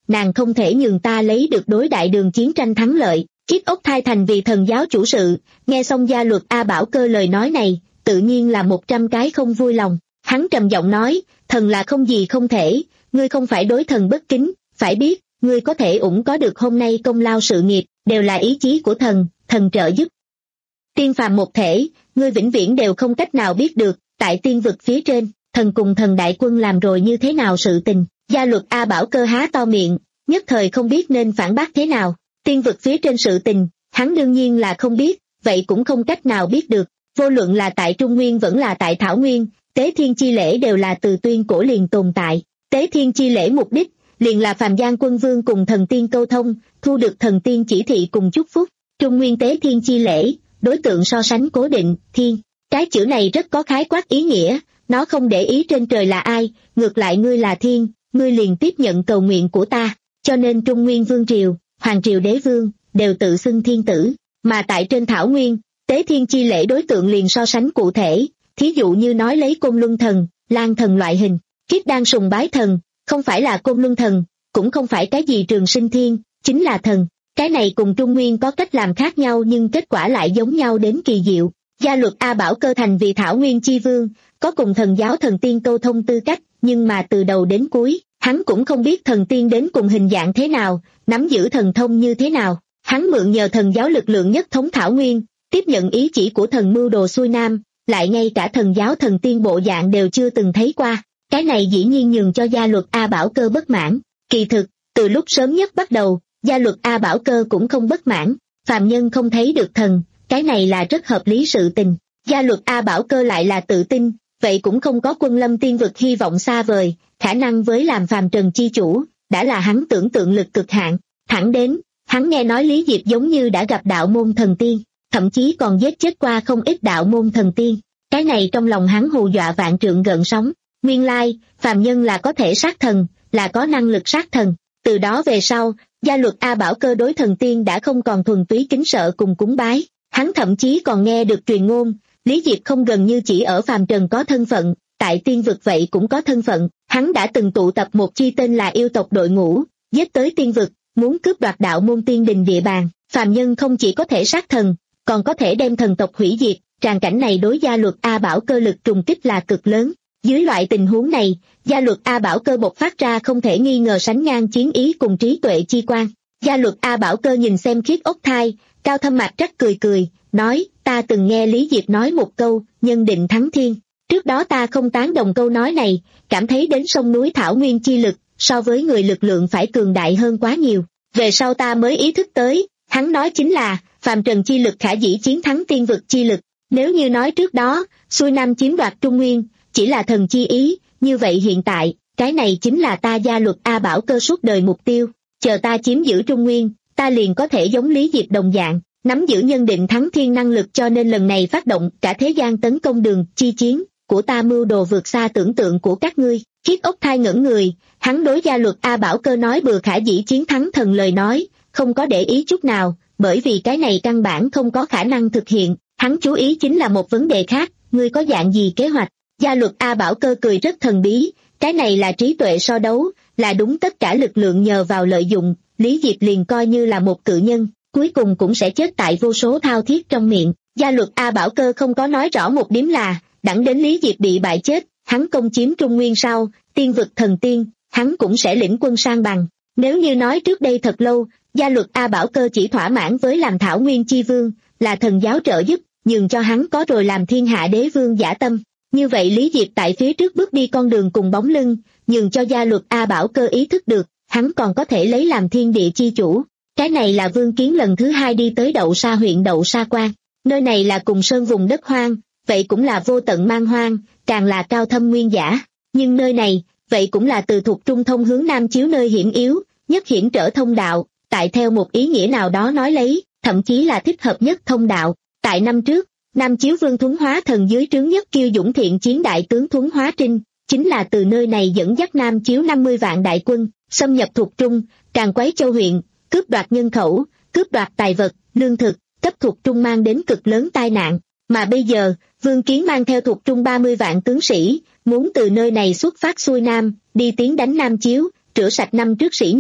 nàng không thể nhường ta lấy được đối đại đường chiến tranh thắng lợi. Chiếc ốc thai thành vì thần giáo chủ sự, nghe xong gia luật A Bảo Cơ lời nói này, tự nhiên là một trăm cái không vui lòng. Hắn trầm giọng nói, thần là không gì không thể, ngươi không phải đối thần bất kính, phải biết, ngươi có thể ủng có được hôm nay công lao sự nghiệp, đều là ý chí của thần, thần trợ giúp. Tiên phàm một thể, ngươi vĩnh viễn đều không cách nào biết được, tại tiên vực phía trên, thần cùng thần đại quân làm rồi như thế nào sự tình. Gia luật A Bảo Cơ há to miệng, nhất thời không biết nên phản bác thế nào. Tiên vực phía trên sự tình, hắn đương nhiên là không biết, vậy cũng không cách nào biết được. Vô luận là tại Trung Nguyên vẫn là tại Thảo Nguyên, tế thiên chi lễ đều là từ tuyên cổ liền tồn tại. Tế thiên chi lễ mục đích, liền là phàm gian quân vương cùng thần tiên câu thông, thu được thần tiên chỉ thị cùng chúc phúc. Trung Nguyên tế thiên chi lễ, đối tượng so sánh cố định, thiên. Cái chữ này rất có khái quát ý nghĩa, nó không để ý trên trời là ai, ngược lại ngươi là thiên, ngươi liền tiếp nhận cầu nguyện của ta, cho nên Trung Nguyên Vương Triều, Hoàng Triều Đế Vương, đều tự xưng thiên tử, mà tại trên Thảo Nguyên, tế thiên chi lễ đối tượng liền so sánh cụ thể, thí dụ như nói lấy Côn Luân Thần, Lan Thần loại hình, Khiết Đan sùng bái thần, không phải là Côn Luân Thần, cũng không phải cái gì Trường Sinh Thiên, chính là thần. Cái này cùng Trung Nguyên có cách làm khác nhau nhưng kết quả lại giống nhau đến kỳ diệu. Gia luật A Bảo Cơ thành vì Thảo Nguyên chi vương, có cùng thần giáo thần tiên câu thông tư cách, nhưng mà từ đầu đến cuối, hắn cũng không biết thần tiên đến cùng hình dạng thế nào, nắm giữ thần thông như thế nào. Hắn mượn nhờ thần giáo lực lượng nhất thống Thảo Nguyên, tiếp nhận ý chỉ của thần mưu đồ xuôi nam, lại ngay cả thần giáo thần tiên bộ dạng đều chưa từng thấy qua. Cái này dĩ nhiên nhường cho gia luật A Bảo Cơ bất mãn. Kỳ thực, từ lúc sớm nhất bắt đầu, gia luật A Bảo Cơ cũng không bất mãn. Phàm nhân không thấy được thần, cái này là rất hợp lý sự tình. Gia luật A Bảo Cơ lại là tự tin, vậy cũng không có quân lâm tiên vực hy vọng xa vời, khả năng với làm phàm trần chi chủ, đã là hắn tưởng tượng lực cực hạn. Thẳng đến, hắn nghe nói Lý Diệp giống như đã gặp đạo môn thần tiên, thậm chí còn giết chết qua không ít đạo môn thần tiên. Cái này trong lòng hắn hù dọa vạn trượng gợn sóng. Nguyên lai, phàm nhân là có thể sát thần, là có năng lực sát thần. Từ đó về sau, gia luật A Bảo Cơ đối thần tiên đã không còn thuần túy kính sợ cùng cúng bái. Hắn thậm chí còn nghe được truyền ngôn, Lý Diệp không gần như chỉ ở phàm trần có thân phận, tại tiên vực vậy cũng có thân phận. Hắn đã từng tụ tập một chi tên là yêu tộc đội ngũ, giết tới tiên vực, muốn cướp đoạt đạo môn tiên đình địa bàn. Phàm nhân không chỉ có thể sát thần, còn có thể đem thần tộc hủy diệt. Tràng cảnh này đối gia luật A Bảo Cơ lực trùng kích là cực lớn. Dưới loại tình huống này, gia luật A Bảo Cơ bộc phát ra không thể nghi ngờ sánh ngang chiến ý cùng trí tuệ chi quan. Gia luật A Bảo Cơ nhìn xem Khiết ốc thai, cao thâm mạc trắc cười cười, nói, ta từng nghe Lý Diệp nói một câu, nhân định thắng thiên. Trước đó ta không tán đồng câu nói này, cảm thấy đến sông núi Thảo Nguyên chi lực, so với người lực lượng phải cường đại hơn quá nhiều. Về sau ta mới ý thức tới, hắn nói chính là, phàm trần chi lực khả dĩ chiến thắng tiên vực chi lực. Nếu như nói trước đó, xuôi nam chiếm đoạt Trung Nguyên, chỉ là thần chi ý, như vậy hiện tại, cái này chính là ta gia luật A Bảo Cơ suốt đời mục tiêu. Chờ ta chiếm giữ Trung Nguyên, ta liền có thể giống Lý Diệp đồng dạng, nắm giữ nhân định thắng thiên năng lực, cho nên lần này phát động cả thế gian tấn công đường chi chiến của ta mưu đồ vượt xa tưởng tượng của các ngươi. Khiết ốc thai ngẩn người, hắn đối gia luật A Bảo Cơ nói bừa khả dĩ chiến thắng thần lời nói, không có để ý chút nào, bởi vì cái này căn bản không có khả năng thực hiện. Hắn chú ý chính là một vấn đề khác, ngươi có dạng gì kế hoạch? Gia luật A Bảo Cơ cười rất thần bí, cái này là trí tuệ so đấu, là đúng tất cả lực lượng nhờ vào lợi dụng. Lý Diệp liền coi như là một cự nhân, cuối cùng cũng sẽ chết tại vô số thao thiết trong miệng. Gia luật A Bảo Cơ không có nói rõ một điểm là, đẳng đến Lý Diệp bị bại chết, hắn công chiếm Trung Nguyên sau, tiên vực thần tiên, hắn cũng sẽ lĩnh quân sang bằng. Nếu như nói trước đây thật lâu, gia luật A Bảo Cơ chỉ thỏa mãn với làm Thảo Nguyên chi vương, là thần giáo trợ giúp, nhường cho hắn có rồi làm thiên hạ đế vương giả tâm. Như vậy Lý Diệp tại phía trước bước đi con đường cùng bóng lưng, nhường cho gia luật A Bảo Cơ ý thức được, hắn còn có thể lấy làm thiên địa chi chủ. Cái này là Vương Kiến lần thứ hai đi tới Đậu Sa huyện Đậu Sa Quan. Nơi này là cùng sơn vùng đất hoang, vậy cũng là vô tận man hoang, càng là cao thâm nguyên giả. Nhưng nơi này, vậy cũng là từ thuộc trung thông hướng nam chiếu nơi hiểm yếu, nhất hiển trở thông đạo, tại theo một ý nghĩa nào đó nói lấy, thậm chí là thích hợp nhất thông đạo. Tại năm trước, Nam Chiếu Vương Thuấn Hóa Thần dưới trướng nhất kiêu dũng thiện chiến đại tướng Thuấn Hóa Trinh, chính là từ nơi này dẫn dắt Nam Chiếu năm mươi vạn đại quân, xâm nhập thuộc trung, càn quấy châu huyện, cướp đoạt nhân khẩu, cướp đoạt tài vật, lương thực, cấp thuộc trung mang đến cực lớn tai nạn. Mà bây giờ, Vương Kiến mang theo thuộc trung ba mươi vạn tướng sĩ, muốn từ nơi này xuất phát xuôi nam, đi tiến đánh Nam Chiếu, rửa sạch năm trước sỉ nhục.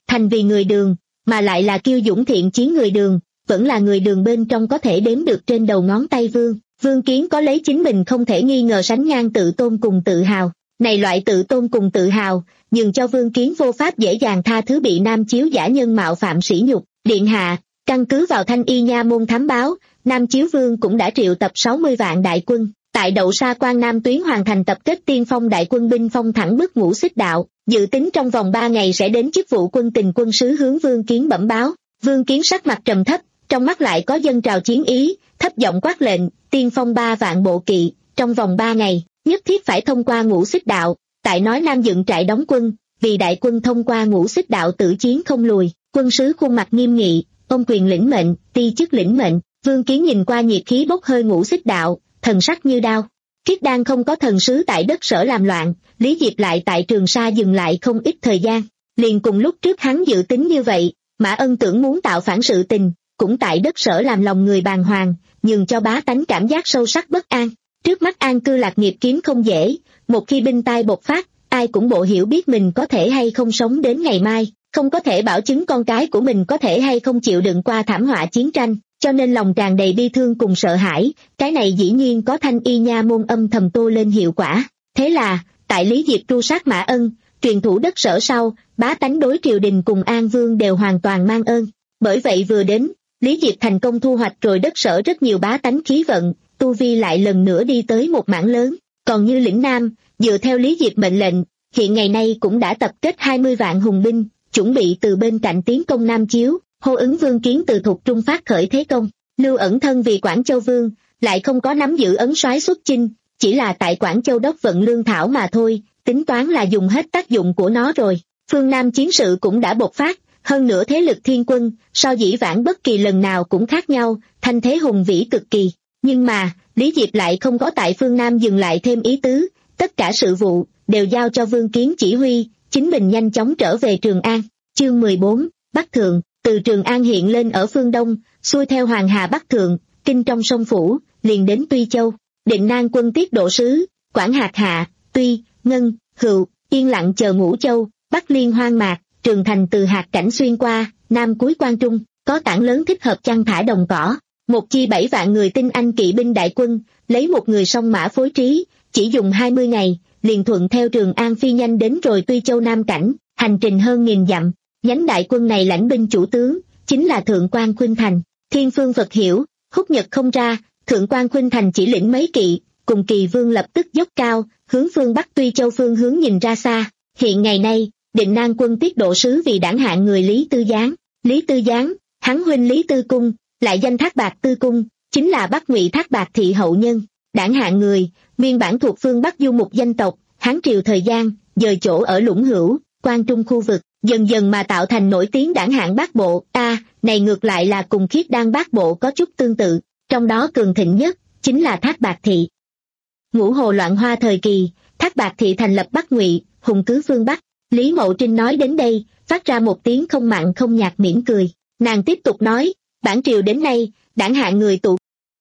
thành vì người Đường, mà lại là kiêu dũng thiện chiến người Đường, vẫn là người Đường bên trong có thể đếm được trên đầu ngón tay Vương. Vương Kiến có lấy chính mình không thể nghi ngờ sánh ngang tự tôn cùng tự hào. Này loại tự tôn cùng tự hào, nhường cho Vương Kiến vô pháp dễ dàng tha thứ bị Nam Chiếu giả nhân mạo phạm sỉ nhục. Điện hạ, căn cứ vào Thanh Y Nha môn thám báo, Nam Chiếu Vương cũng đã triệu tập sáu mươi vạn đại quân, tại Đậu Sa Quan Nam Tuyến hoàn thành tập kết tiên phong đại quân binh phong thẳng bức Ngũ Xích Đạo, dự tính trong vòng ba ngày sẽ đến chức vụ quân tình quân sứ hướng Vương Kiến bẩm báo. Vương Kiến sắc mặt trầm thấp, trong mắt lại có dâng trào chiến ý, thấp giọng quát lệnh, tiên phong ba vạn bộ kỵ, trong vòng ba ngày, nhất thiết phải thông qua Ngũ Xích Đạo, tại nói Nam dựng trại đóng quân, vì đại quân thông qua Ngũ Xích Đạo tử chiến không lùi. Quân sứ khuôn mặt nghiêm nghị, ông quyền lĩnh mệnh, ti chức lĩnh mệnh. Vương Kiến nhìn qua nhiệt khí bốc hơi Ngũ Xích Đạo, thần sắc như đao. Khiết Đan không có thần sứ tại đất Sở làm loạn, Lý Diệp lại tại Trường Sa dừng lại không ít thời gian. Liền cùng lúc trước hắn dự tính như vậy, Mã Ân tưởng muốn tạo phản sự tình, cũng tại đất Sở làm lòng người bàng hoàng, nhường cho bá tánh cảm giác sâu sắc bất an. Trước mắt an cư lạc nghiệp kiếm không dễ, một khi binh tai bộc phát, ai cũng bộ hiểu biết mình có thể hay không sống đến ngày mai, không có thể bảo chứng con cái của mình có thể hay không chịu đựng qua thảm họa chiến tranh, cho nên lòng tràn đầy bi thương cùng sợ hãi. Cái này dĩ nhiên có Thanh Y Nha môn âm thầm tô lên hiệu quả. Thế là, tại Lý Diệp tru sát Mã Ân, truyền thủ đất Sở sau, bá tánh đối triều đình cùng An Vương đều hoàn toàn mang ơn. Bởi vậy vừa đến, Lý Diệp thành công thu hoạch rồi đất Sở rất nhiều bá tánh khí vận, tu vi lại lần nữa đi tới một mảng lớn. Còn như lĩnh Nam, dựa theo Lý Diệp mệnh lệnh, hiện ngày nay cũng đã tập kết hai mươi vạn hùng binh, chuẩn bị từ bên cạnh tiến công Nam Chiếu, hô ứng Vương Kiến từ Thục Trung phát khởi thế công. Lưu Ẩn thân vì Quảng Châu Vương, lại không có nắm giữ ấn soái xuất chinh, chỉ là tại Quảng Châu đốc vận lương thảo mà thôi, tính toán là dùng hết tác dụng của nó rồi. Phương Nam chiến sự cũng đã bộc phát, hơn nữa thế lực thiên quân, so dĩ vãng bất kỳ lần nào cũng khác nhau, thanh thế hùng vĩ cực kỳ. Nhưng mà, Lý Diệp lại không có tại phương Nam dừng lại thêm ý tứ, tất cả sự vụ đều giao cho Vương Kiến chỉ huy, chính mình nhanh chóng trở về Trường An. Chương mười bốn, Bắc Thượng. Từ Trường An hiện lên ở phương Đông, xuôi theo Hoàng Hà Bắc Thượng, kinh trong sông Phủ, liền đến Tuy Châu. Định Nan quân tiết độ sứ, Quản Hạt Hạ, Tuy, Ngân, Hựu, yên lặng chờ Ngũ Châu, Bắc liên hoang mạc, Trường Thành từ hạt cảnh xuyên qua, Nam cuối Quan Trung, có tảng lớn thích hợp chăn thả đồng cỏ. Một chi bảy vạn người tinh anh kỵ binh đại quân, lấy một người song mã phối trí, chỉ dùng hai mươi ngày, liền thuận theo Trường An phi nhanh đến rồi Tuy Châu Nam cảnh, hành trình hơn nghìn dặm. Nhánh đại quân này lãnh binh chủ tướng, chính là Thượng quan Khuynh Thành. Thiên phương Phật hiểu, hút nhật không ra, Thượng quan Khuynh Thành chỉ lĩnh mấy kỵ, cùng Kỳ Vương lập tức dốc cao, hướng phương Bắc Tuy Châu phương hướng nhìn ra xa. Hiện ngày nay, Định Nan quân tiết độ sứ vì đảng hạng người Lý Tư Giáng. Lý Tư Giáng, hắn huynh Lý Tư Cung, lại danh Thác Bạt Tư Cung, chính là Bắc Ngụy Thác Bạt thị hậu nhân. Đảng hạng người, nguyên bản thuộc phương Bắc du mục danh tộc, Hán triều thời gian, dời chỗ ở Lũng Hữu, Quan Trung khu vực, dần dần mà tạo thành nổi tiếng đảng hạng Bát Bộ. A, à, này ngược lại là cùng Khiết Đan Bát Bộ có chút tương tự, trong đó cường thịnh nhất chính là Thác Bạt thị. Ngũ Hồ loạn hoa thời kỳ, Thác Bạt thị thành lập Bắc Ngụy, hùng cứ phương Bắc. Lý Mậu Trinh nói đến đây, phát ra một tiếng không mặn không nhạt mỉm cười. Nàng tiếp tục nói, bản triều đến nay, đảng hạng người tụ.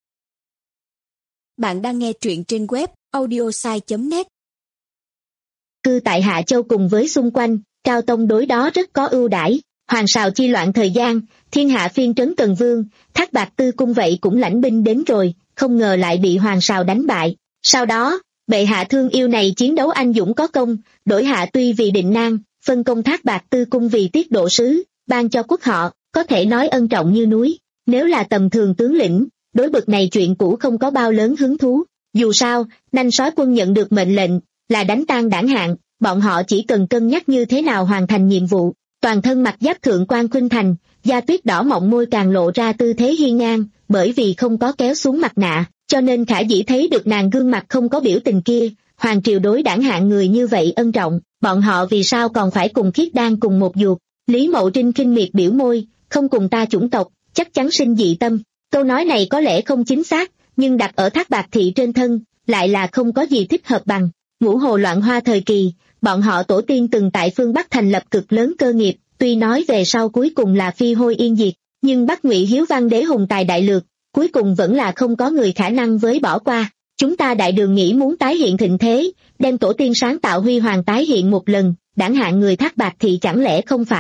Bạn đang nghe truyện trên web audiosai chấm net. Cư tại Hạ Châu cùng với xung quanh, Cao Tông đối đó rất có ưu đãi. Hoàng Sào chi loạn thời gian, thiên hạ phiên trấn Cần Vương, Thác Bạt Tư Cung vậy cũng lãnh binh đến rồi, không ngờ lại bị Hoàng Sào đánh bại. Sau đó, bệ hạ thương yêu này chiến đấu anh dũng có công, đổi hạ Tuy vì Định Nan, phân công Thác Bạt Tư Cung vì tiết độ sứ, ban cho quốc họ, có thể nói ân trọng như núi. Nếu là tầm thường tướng lĩnh, đối bực này chuyện cũ không có bao lớn hứng thú. Dù sao, Nanh Sói quân nhận được mệnh lệnh là đánh tan đảng hạng, bọn họ chỉ cần cân nhắc như thế nào hoàn thành nhiệm vụ. Toàn thân mặc giáp Thượng quan Khuynh Thành, da tuyết đỏ mọng môi càng lộ ra tư thế hiên ngang, bởi vì không có kéo xuống mặt nạ, cho nên khả dĩ thấy được nàng gương mặt không có biểu tình kia. Hoàng triều đối đảng hạng người như vậy ân trọng, bọn họ vì sao còn phải cùng Khiết Đan cùng một ruột? Lý Mậu Trinh khinh miệt biểu môi, không cùng ta chủng tộc, chắc chắn sinh dị tâm. Câu nói này có lẽ không chính xác, nhưng đặt ở Thác Bạt thị trên thân, lại là không có gì thích hợp bằng. Ngũ Hồ loạn hoa thời kỳ, bọn họ tổ tiên từng tại phương Bắc thành lập cực lớn cơ nghiệp, tuy nói về sau cuối cùng là phi hôi yên diệt, nhưng Bắc Ngụy hiếu văn đế hùng tài đại lược, cuối cùng vẫn là không có người khả năng với bỏ qua. Chúng ta đại đường nghĩ muốn tái hiện thịnh thế, đem tổ tiên sáng tạo huy hoàng tái hiện một lần, đảng hạng người Thác Bạt thị chẳng lẽ không phải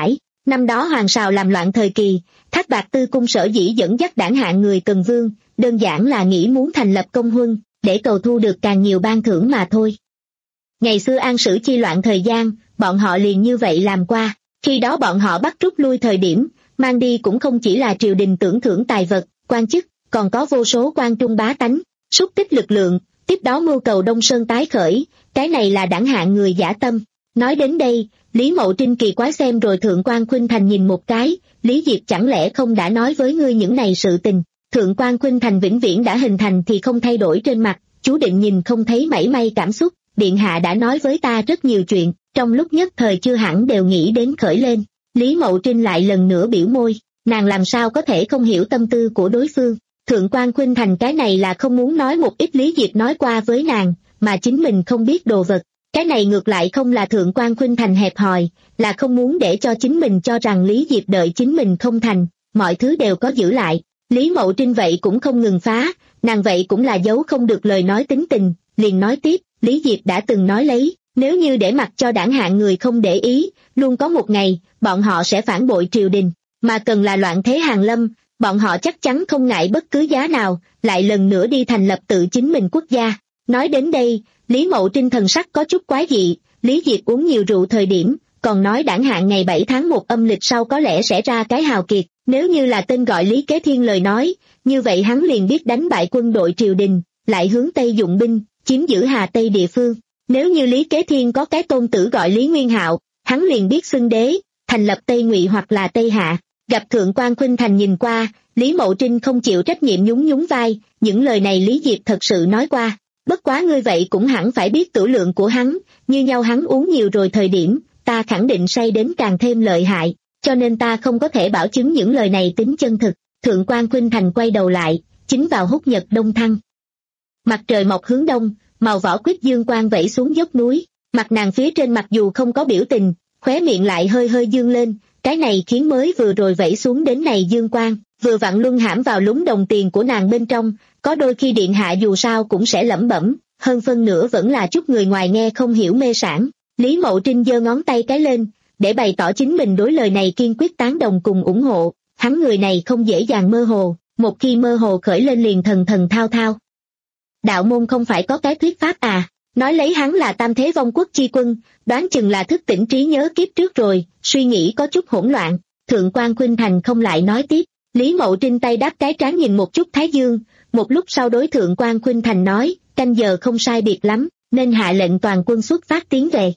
Năm đó Hoàng Sào làm loạn thời kỳ, Thác Bạt Tư Cung sở dĩ dẫn dắt đảng hạng người Cần Vương, đơn giản là nghĩ muốn thành lập công huân, để cầu thu được càng nhiều ban thưởng mà thôi. Ngày xưa An Sử chi loạn thời gian, bọn họ liền như vậy làm qua, khi đó bọn họ bắt rút lui thời điểm, mang đi cũng không chỉ là triều đình tưởng thưởng tài vật, quan chức, còn có vô số quan trung bá tánh, xúc tích lực lượng, tiếp đó mưu cầu Đông Sơn tái khởi, cái này là đảng hạng người dã tâm. Nói đến đây, Lý Mậu Trinh kỳ quái xem rồi Thượng quan Khuynh Thành nhìn một cái, Lý Diệp chẳng lẽ không đã nói với ngươi những này sự tình. Thượng quan Khuynh Thành vĩnh viễn đã hình thành thì không thay đổi trên mặt, chú định nhìn không thấy mảy may cảm xúc, điện hạ đã nói với ta rất nhiều chuyện, trong lúc nhất thời chưa hẳn đều nghĩ đến khởi lên. Lý Mậu Trinh lại lần nữa biểu môi, nàng làm sao có thể không hiểu tâm tư của đối phương. Thượng quan Khuynh Thành cái này là không muốn nói một ít Lý Diệp nói qua với nàng, mà chính mình không biết đồ vật. Cái này ngược lại không là Thượng quan Khuynh Thành hẹp hòi, là không muốn để cho chính mình cho rằng Lý Diệp đợi chính mình không thành, mọi thứ đều có giữ lại. Lý Mậu Trinh vậy cũng không ngừng phá, nàng vậy cũng là giấu không được lời nói tính tình, liền nói tiếp, Lý Diệp đã từng nói lấy, nếu như để mặc cho đảng hạng người không để ý, luôn có một ngày, bọn họ sẽ phản bội triều đình, mà cần là loạn thế hàng lâm, bọn họ chắc chắn không ngại bất cứ giá nào, lại lần nữa đi thành lập tự chính mình quốc gia. Nói đến đây, Lý Mậu Trinh thần sắc có chút quái dị, Lý Diệp uống nhiều rượu thời điểm, còn nói đảng hạng ngày bảy tháng một âm lịch sau có lẽ sẽ ra cái hào kiệt, nếu như là tên gọi Lý Kế Thiên lời nói, như vậy hắn liền biết đánh bại quân đội triều đình, lại hướng Tây dụng binh, chiếm giữ Hà Tây địa phương. Nếu như Lý Kế Thiên có cái tôn tử gọi Lý Nguyên Hạo, hắn liền biết xưng đế, thành lập Tây Ngụy hoặc là Tây Hạ. Gặp Thượng quan Khuynh Thành nhìn qua, Lý Mậu Trinh không chịu trách nhiệm nhún nhún vai, những lời này Lý Diệp thật sự nói qua. Bất quá ngươi vậy cũng hẳn phải biết tử lượng của hắn, như nhau hắn uống nhiều rồi thời điểm, ta khẳng định say đến càng thêm lợi hại, cho nên ta không có thể bảo chứng những lời này tính chân thực. Thượng quan Khuynh Thành quay đầu lại, chính vào húc nhật đông thăng. Mặt trời mọc hướng đông, màu vỏ quýt dương quang vẩy xuống dốc núi, mặt nàng phía trên mặc dù không có biểu tình, khóe miệng lại hơi hơi dương lên, cái này khiến mới vừa rồi vẩy xuống đến này dương quang, vừa vặn luân hãm vào lúng đồng tiền của nàng bên trong, có đôi khi điện hạ dù sao cũng sẽ lẩm bẩm, hơn phân nửa vẫn là chút người ngoài nghe không hiểu mê sảng. Lý Mậu Trinh giơ ngón tay cái lên, để bày tỏ chính mình đối lời này kiên quyết tán đồng cùng ủng hộ, hắn người này không dễ dàng mơ hồ, một khi mơ hồ khởi lên liền thần thần thao thao. Đạo môn không phải có cái thuyết pháp à, nói lấy hắn là tam thế vong quốc chi quân, đoán chừng là thức tỉnh trí nhớ kiếp trước rồi, suy nghĩ có chút hỗn loạn. Thượng quan Khuynh Thành không lại nói tiếp, Lý Mậu Trinh tay đáp cái trán nhìn một chút Thái Dương, một lúc sau đối Thượng quan Khuynh Thành nói, canh giờ không sai biệt lắm, nên hạ lệnh toàn quân xuất phát tiến về.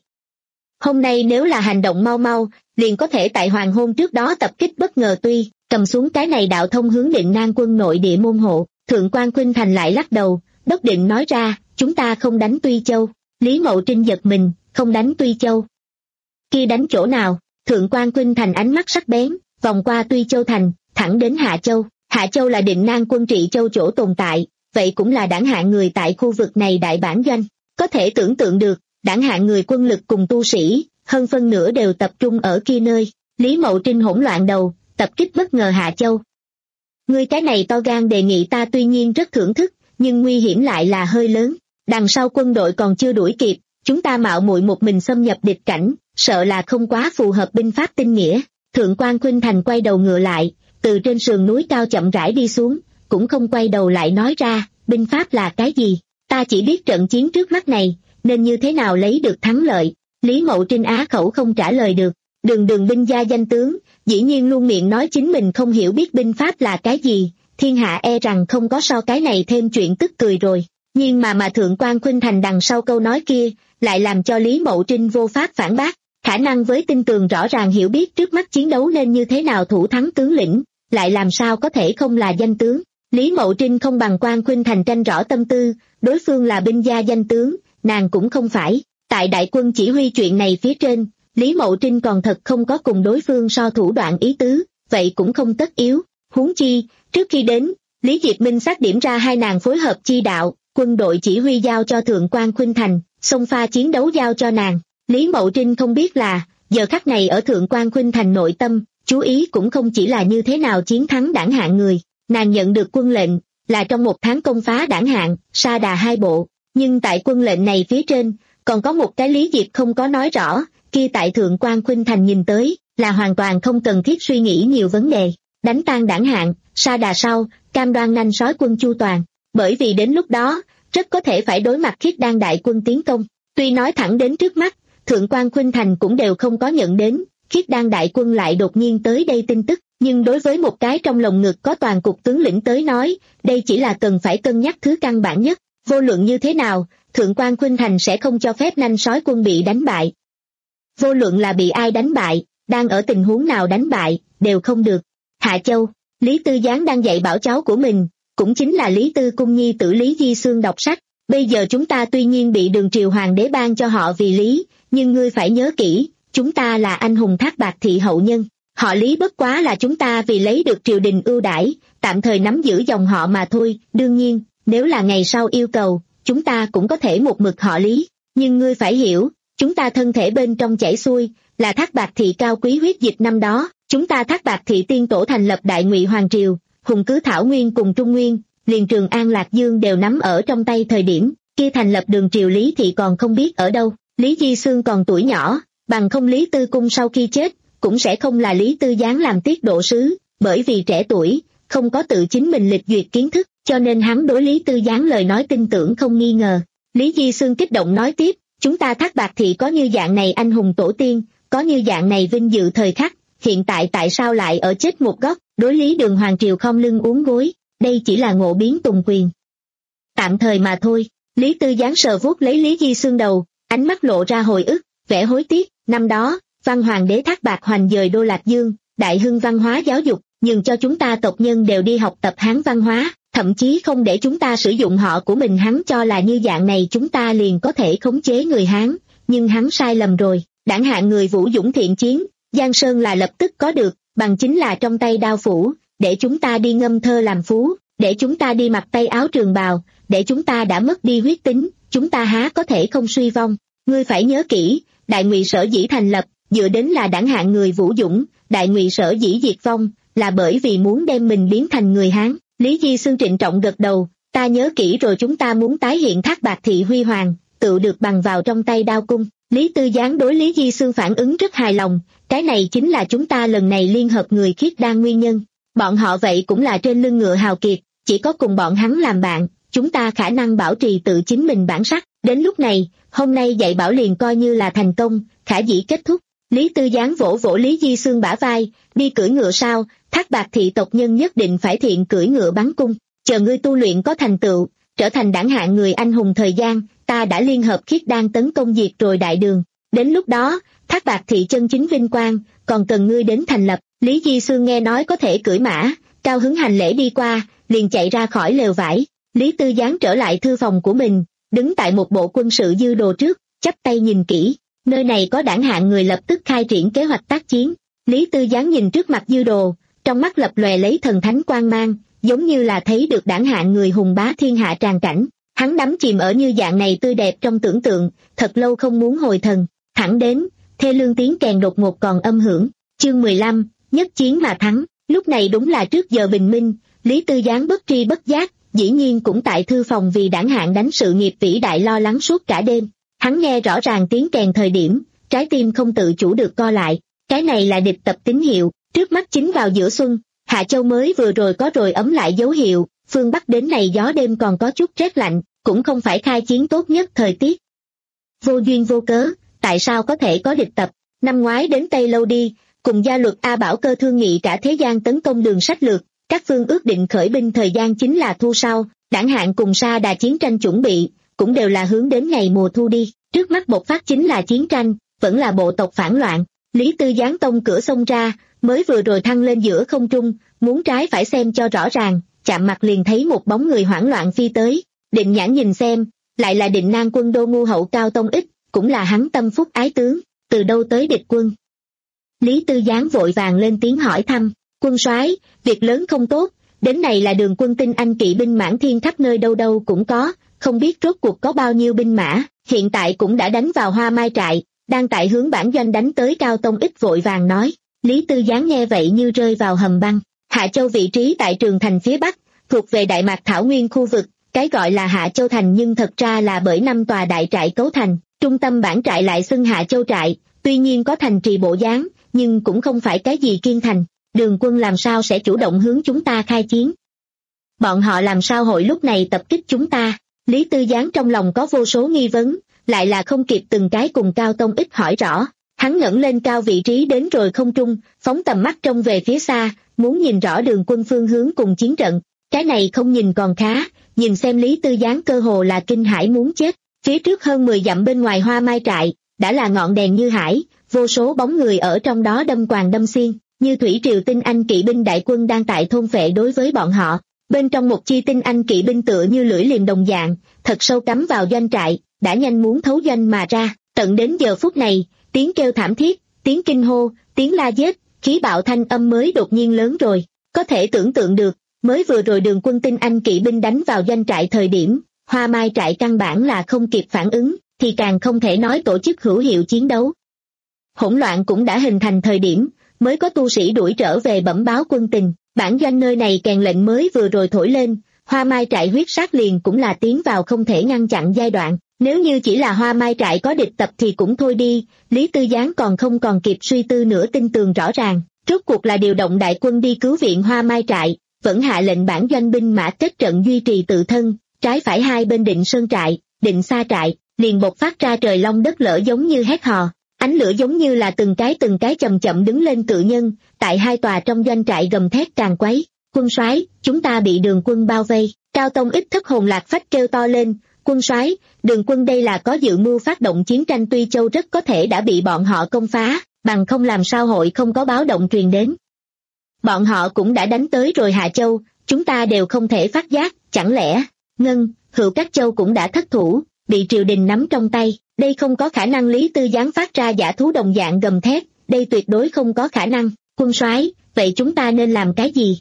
Hôm nay nếu là hành động mau mau, liền có thể tại hoàng hôn trước đó tập kích bất ngờ tuy, cầm xuống cái này đạo thông hướng Định Nam quân nội địa môn hộ. Thượng quan Khuynh Thành lại lắc đầu, đốc định nói ra, chúng ta không đánh Tuy Châu. Lý Mậu Trinh giật mình, không đánh Tuy Châu. Kia đánh chỗ nào? Thượng quan Khuynh Thành ánh mắt sắc bén, vòng qua Tuy Châu thành, thẳng đến Hạ Châu. Hạ Châu là Định Nam quân trị châu chỗ tồn tại, vậy cũng là đảng hạng người tại khu vực này đại bản doanh. Có thể tưởng tượng được, đảng hạng người quân lực cùng tu sĩ, hơn phân nửa đều tập trung ở kia nơi. Lý Mậu Trinh hỗn loạn đầu, tập kích bất ngờ Hạ Châu. Ngươi cái này to gan đề nghị ta tuy nhiên rất thưởng thức, nhưng nguy hiểm lại là hơi lớn. Đằng sau quân đội còn chưa đuổi kịp, chúng ta mạo muội một mình xâm nhập địch cảnh, sợ là không quá phù hợp binh pháp tinh nghĩa. Thượng quan Khuynh Thành quay đầu ngựa lại, từ trên sườn núi cao chậm rãi đi xuống, cũng không quay đầu lại nói ra, binh pháp là cái gì, ta chỉ biết trận chiến trước mắt này, nên như thế nào lấy được thắng lợi. Lý Mậu Trinh á khẩu không trả lời được, đường đường binh gia danh tướng, dĩ nhiên luôn miệng nói chính mình không hiểu biết binh pháp là cái gì, thiên hạ e rằng không có so cái này thêm chuyện tức cười rồi. Nhưng mà mà Thượng quan Khuynh Thành đằng sau câu nói kia, lại làm cho Lý Mậu Trinh vô pháp phản bác, khả năng với tin tường rõ ràng hiểu biết trước mắt chiến đấu nên như thế nào thủ thắng tướng lĩnh, lại làm sao có thể không là danh tướng. Lý Mậu Trinh không bằng quan Khuynh Thành tranh rõ tâm tư, đối phương là binh gia danh tướng, nàng cũng không phải. Tại đại quân chỉ huy chuyện này phía trên, Lý Mậu Trinh còn thật không có cùng đối phương so thủ đoạn ý tứ, vậy cũng không tất yếu. Huống chi, trước khi đến, Lý Diệp Minh xác điểm ra hai nàng phối hợp chi đạo, quân đội chỉ huy giao cho Thượng quan Khuynh Thành, xông pha chiến đấu giao cho nàng. Lý Mậu Trinh không biết là, giờ khắc này ở Thượng quan Khuynh Thành nội tâm, chú ý cũng không chỉ là như thế nào chiến thắng đảng hạng người. Nàng nhận được quân lệnh, là trong một tháng công phá đảng hạng, sa đà hai bộ, nhưng tại quân lệnh này phía trên, còn có một cái Lý Diệp không có nói rõ, kia tại Thượng quan Khuynh Thành nhìn tới, là hoàn toàn không cần thiết suy nghĩ nhiều vấn đề. Đánh tan Đảng Hạng, sa đà sau, cam đoan nanh sói quân chu toàn. Bởi vì đến lúc đó, rất có thể phải đối mặt Khiết Đan đại quân tiến công. Tuy nói thẳng đến trước mắt, Thượng quan Khuynh Thành cũng đều không có nhận đến, Khiết Đan đại quân lại đột nhiên tới đây tin tức. Nhưng đối với một cái trong lồng ngực có toàn cục tướng lĩnh tới nói, đây chỉ là cần phải cân nhắc thứ căn bản nhất. Vô luận như thế nào, Thượng quan Khuynh Thành sẽ không cho phép nanh sói quân bị đánh bại. Vô luận là bị ai đánh bại, đang ở tình huống nào đánh bại, đều không được. Hạ Châu, Lý Tư Giáng đang dạy bảo cháu của mình, cũng chính là Lý Tư Cung nhi tử Lý Di Xương đọc sách. Bây giờ chúng ta tuy nhiên bị Đường triều hoàng đế ban cho họ vì Lý, nhưng ngươi phải nhớ kỹ, chúng ta là anh hùng Thác Bạt thị hậu nhân. Họ Lý bất quá là chúng ta vì lấy được triều đình ưu đãi, tạm thời nắm giữ dòng họ mà thôi. Đương nhiên, nếu là ngày sau yêu cầu, chúng ta cũng có thể một mực họ Lý. Nhưng ngươi phải hiểu, chúng ta thân thể bên trong chảy xuôi, là Thác Bạt thị cao quý huyết dịch năm đó. Chúng ta Thác Bạt thị tiên tổ thành lập Đại Ngụy Hoàng triều, hùng cứ Thảo Nguyên cùng Trung Nguyên, liền Trường An Lạc Dương đều nắm ở trong tay thời điểm, kia thành lập Đường triều Lý thị còn không biết ở đâu. Lý Di Xương còn tuổi nhỏ, bằng không Lý Tư Cung sau khi chết, cũng sẽ không là Lý Tư Giáng làm tiết độ sứ, bởi vì trẻ tuổi, không có tự chính mình lịch duyệt kiến thức, cho nên hắn đối Lý Tư Giáng lời nói tin tưởng không nghi ngờ. Lý Di Xương kích động nói tiếp, chúng ta Thác Bạt thị có như dạng này anh hùng tổ tiên, có như dạng này vinh dự thời khắc, hiện tại tại sao lại ở chết một góc, đối Lý Đường Hoàng triều không lưng uốn gối, đây chỉ là ngộ biến tùng quyền. Tạm thời mà thôi. Lý Tư Giáng sờ vuốt lấy Lý Di Xương đầu, ánh mắt lộ ra hồi ức, vẻ hối tiếc. Năm đó, Văn Hoàng đế Thác Bạt Hoành dời đô Lạc Dương, đại hưng văn hóa giáo dục, nhường cho chúng ta tộc nhân đều đi học tập Hán văn hóa, thậm chí không để chúng ta sử dụng họ của mình. Hắn cho là như dạng này chúng ta liền có thể khống chế người Hán, nhưng hắn sai lầm rồi. Đảng Hạng người vũ dũng thiện chiến, Giang Sơn là lập tức có được, bằng chính là trong tay đao phủ, để chúng ta đi ngâm thơ làm phú, để chúng ta đi mặc tay áo trường bào, để chúng ta đã mất đi huyết tính, chúng ta há có thể không suy vong. Ngươi phải nhớ kỹ, Đại Ngụy sở dĩ thành lập, dựa đến là Đảng Hạng người vũ dũng, Đại Ngụy sở dĩ diệt vong, là bởi vì muốn đem mình biến thành người Hán. Lý Di Xương trịnh trọng gật đầu, ta nhớ kỹ rồi, chúng ta muốn tái hiện Thác Bạt thị huy hoàng, tự được bằng vào trong tay đao cung. Lý Tư Giáng đối Lý Di Xương phản ứng rất hài lòng, cái này chính là chúng ta lần này liên hợp người Khiết Đan nguyên nhân. Bọn họ vậy cũng là trên lưng ngựa hào kiệt, chỉ có cùng bọn hắn làm bạn, chúng ta khả năng bảo trì tự chính mình bản sắc. Đến lúc này, hôm nay dạy bảo liền coi như là thành công, khả dĩ kết thúc. Lý Tư Giáng vỗ vỗ Lý Di Xương bả vai, đi cưỡi ngựa sao, Thác Bạt thị tộc nhân nhất định phải thiện cưỡi ngựa bắn cung, chờ ngươi tu luyện có thành tựu, trở thành Đảng Hạng người anh hùng thời gian, ta đã liên hợp Khiết Đan tấn công diệt rồi Đại Đường. Đến lúc đó, Thác Bạt thị chân chính vinh quang, còn cần ngươi đến thành lập. Lý Di Xương nghe nói có thể cưỡi mã, cao hứng hành lễ đi qua, liền chạy ra khỏi lều vải. Lý Tư Giáng trở lại thư phòng của mình, đứng tại một bộ quân sự dư đồ trước, chắp tay nhìn kỹ. Nơi này có Đảng Hạng người lập tức khai triển kế hoạch tác chiến. Lý Tư Giáng nhìn trước mặt dư đồ, trong mắt lập lòe lấy thần thánh quang mang, giống như là thấy được Đảng Hạng người hùng bá thiên hạ tràn cảnh. Hắn đắm chìm ở như dạng này tươi đẹp trong tưởng tượng, thật lâu không muốn hồi thần. Thẳng đến, thê lương tiếng kèn đột ngột còn âm hưởng. Chương mười lăm, nhất chiến mà thắng. Lúc này đúng là trước giờ bình minh, Lý Tư Giáng bất tri bất giác, dĩ nhiên cũng tại thư phòng vì Đảng Hạng đánh sự nghiệp vĩ đại lo lắng suốt cả đêm. Hắn nghe rõ ràng tiếng kèn thời điểm, trái tim không tự chủ được co lại. Cái này là địch tập tín hiệu, trước mắt chính vào giữa xuân, Hạ Châu mới vừa rồi có rồi ấm lại dấu hiệu, phương Bắc đến này gió đêm còn có chút rét lạnh, cũng không phải khai chiến tốt nhất thời tiết. Vô duyên vô cớ, tại sao có thể có địch tập? Năm ngoái đến Tây Lâu đi, cùng gia luật A Bảo Cơ thương nghị cả thế gian tấn công Đường sách lược, các phương ước định khởi binh thời gian chính là thu sau, Đảng Hạng cùng Sa Đà chiến tranh chuẩn bị, cũng đều là hướng đến ngày mùa thu đi. Trước mắt bộc phát chính là chiến tranh, vẫn là bộ tộc phản loạn. Lý Tư Giáng tông cửa sông ra, mới vừa rồi thăng lên giữa không trung, muốn trái phải xem cho rõ ràng, chạm mặt liền thấy một bóng người hoảng loạn phi tới. Định nhãn nhìn xem, lại là Định Nang quân đô ngu hậu Cao Tông Ích, cũng là hắn tâm phúc ái tướng, từ đâu tới địch quân? Lý Tư Giáng vội vàng lên tiếng hỏi thăm. Quân soái, việc lớn không tốt, đến này là Đường quân tinh anh kỵ binh mãn thiên khắp nơi đâu đâu cũng có, không biết rốt cuộc có bao nhiêu binh mã, hiện tại cũng đã đánh vào Hoa Mai trại, đang tại hướng bản doanh đánh tới. Cao Tông Ích vội vàng nói. Lý Tư Giáng nghe vậy như rơi vào hầm băng. Hạ Châu vị trí tại Trường Thành phía Bắc, thuộc về Đại Mạc Thảo Nguyên khu vực, cái gọi là Hạ Châu Thành nhưng thật ra là bởi năm tòa đại trại cấu thành, trung tâm bản trại lại xưng Hạ Châu trại, tuy nhiên có thành trì bộ dáng, nhưng cũng không phải cái gì kiên thành. Đường quân làm sao sẽ chủ động hướng chúng ta khai chiến? Bọn họ làm sao hội lúc này tập kích chúng ta? Lý Tư Giáng trong lòng có vô số nghi vấn, lại là không kịp từng cái cùng Cao Tông Ích hỏi rõ. Hắn ngẩng lên cao vị trí đến rồi không trung, phóng tầm mắt trông về phía xa, muốn nhìn rõ đường quân phương hướng cùng chiến trận. Cái này không nhìn còn khá, nhìn xem Lý Tư Giáng cơ hồ là kinh hãi muốn chết. Phía trước hơn mười dặm bên ngoài Hoa Mai trại, đã là ngọn đèn như hải, vô số bóng người ở trong đó đâm quàng đâm xiên, như thủy triều tinh anh kỵ binh đại quân đang tại thôn phệ đối với bọn họ. Bên trong một chi tinh anh kỵ binh tựa như lưỡi liềm đồng dạng, thật sâu cắm vào doanh trại, đã nhanh muốn thấu doanh mà ra. Tận đến giờ phút này, tiếng kêu thảm thiết, tiếng kinh hô, tiếng la giết, khí bạo thanh âm mới đột nhiên lớn rồi. Có thể tưởng tượng được, mới vừa rồi đường quân tinh anh kỵ binh đánh vào doanh trại thời điểm, Hoa Mai trại căn bản là không kịp phản ứng, thì càng không thể nói tổ chức hữu hiệu chiến đấu. Hỗn loạn cũng đã hình thành thời điểm, mới có tu sĩ đuổi trở về bẩm báo quân tình. Bản doanh nơi này kèn lệnh mới vừa rồi thổi lên, Hoa Mai trại huyết sát liền cũng là tiến vào không thể ngăn chặn giai đoạn. Nếu như chỉ là Hoa Mai trại có địch tập thì cũng thôi đi, Lý Tư Giáng còn không còn kịp suy tư nữa tin tường rõ ràng. Rốt cuộc là điều động đại quân đi cứu viện Hoa Mai trại, vẫn hạ lệnh bản doanh binh mã kết trận duy trì tự thân, trái phải hai bên Định Sơn trại, Định Sa trại, liền bộc phát ra trời long đất lở giống như hét hò. Ánh lửa giống như là từng cái từng cái chậm chậm đứng lên cự nhân, tại hai tòa trong doanh trại gầm thét càng quấy. Quân soái, chúng ta bị đường quân bao vây. Cao Tông Ích thất hồn lạc phách kêu to lên, quân soái, đường quân đây là có dự mưu phát động chiến tranh, Tuy Châu rất có thể đã bị bọn họ công phá, bằng không làm sao hội không có báo động truyền đến. Bọn họ cũng đã đánh tới rồi Hạ Châu, chúng ta đều không thể phát giác, chẳng lẽ, Ngân, Hữu các châu cũng đã thất thủ, bị triều đình nắm trong tay. Đây không có khả năng. Lý Tư Giáng phát ra giả thú đồng dạng gầm thét, đây tuyệt đối không có khả năng. Quân soái, vậy chúng ta nên làm cái gì?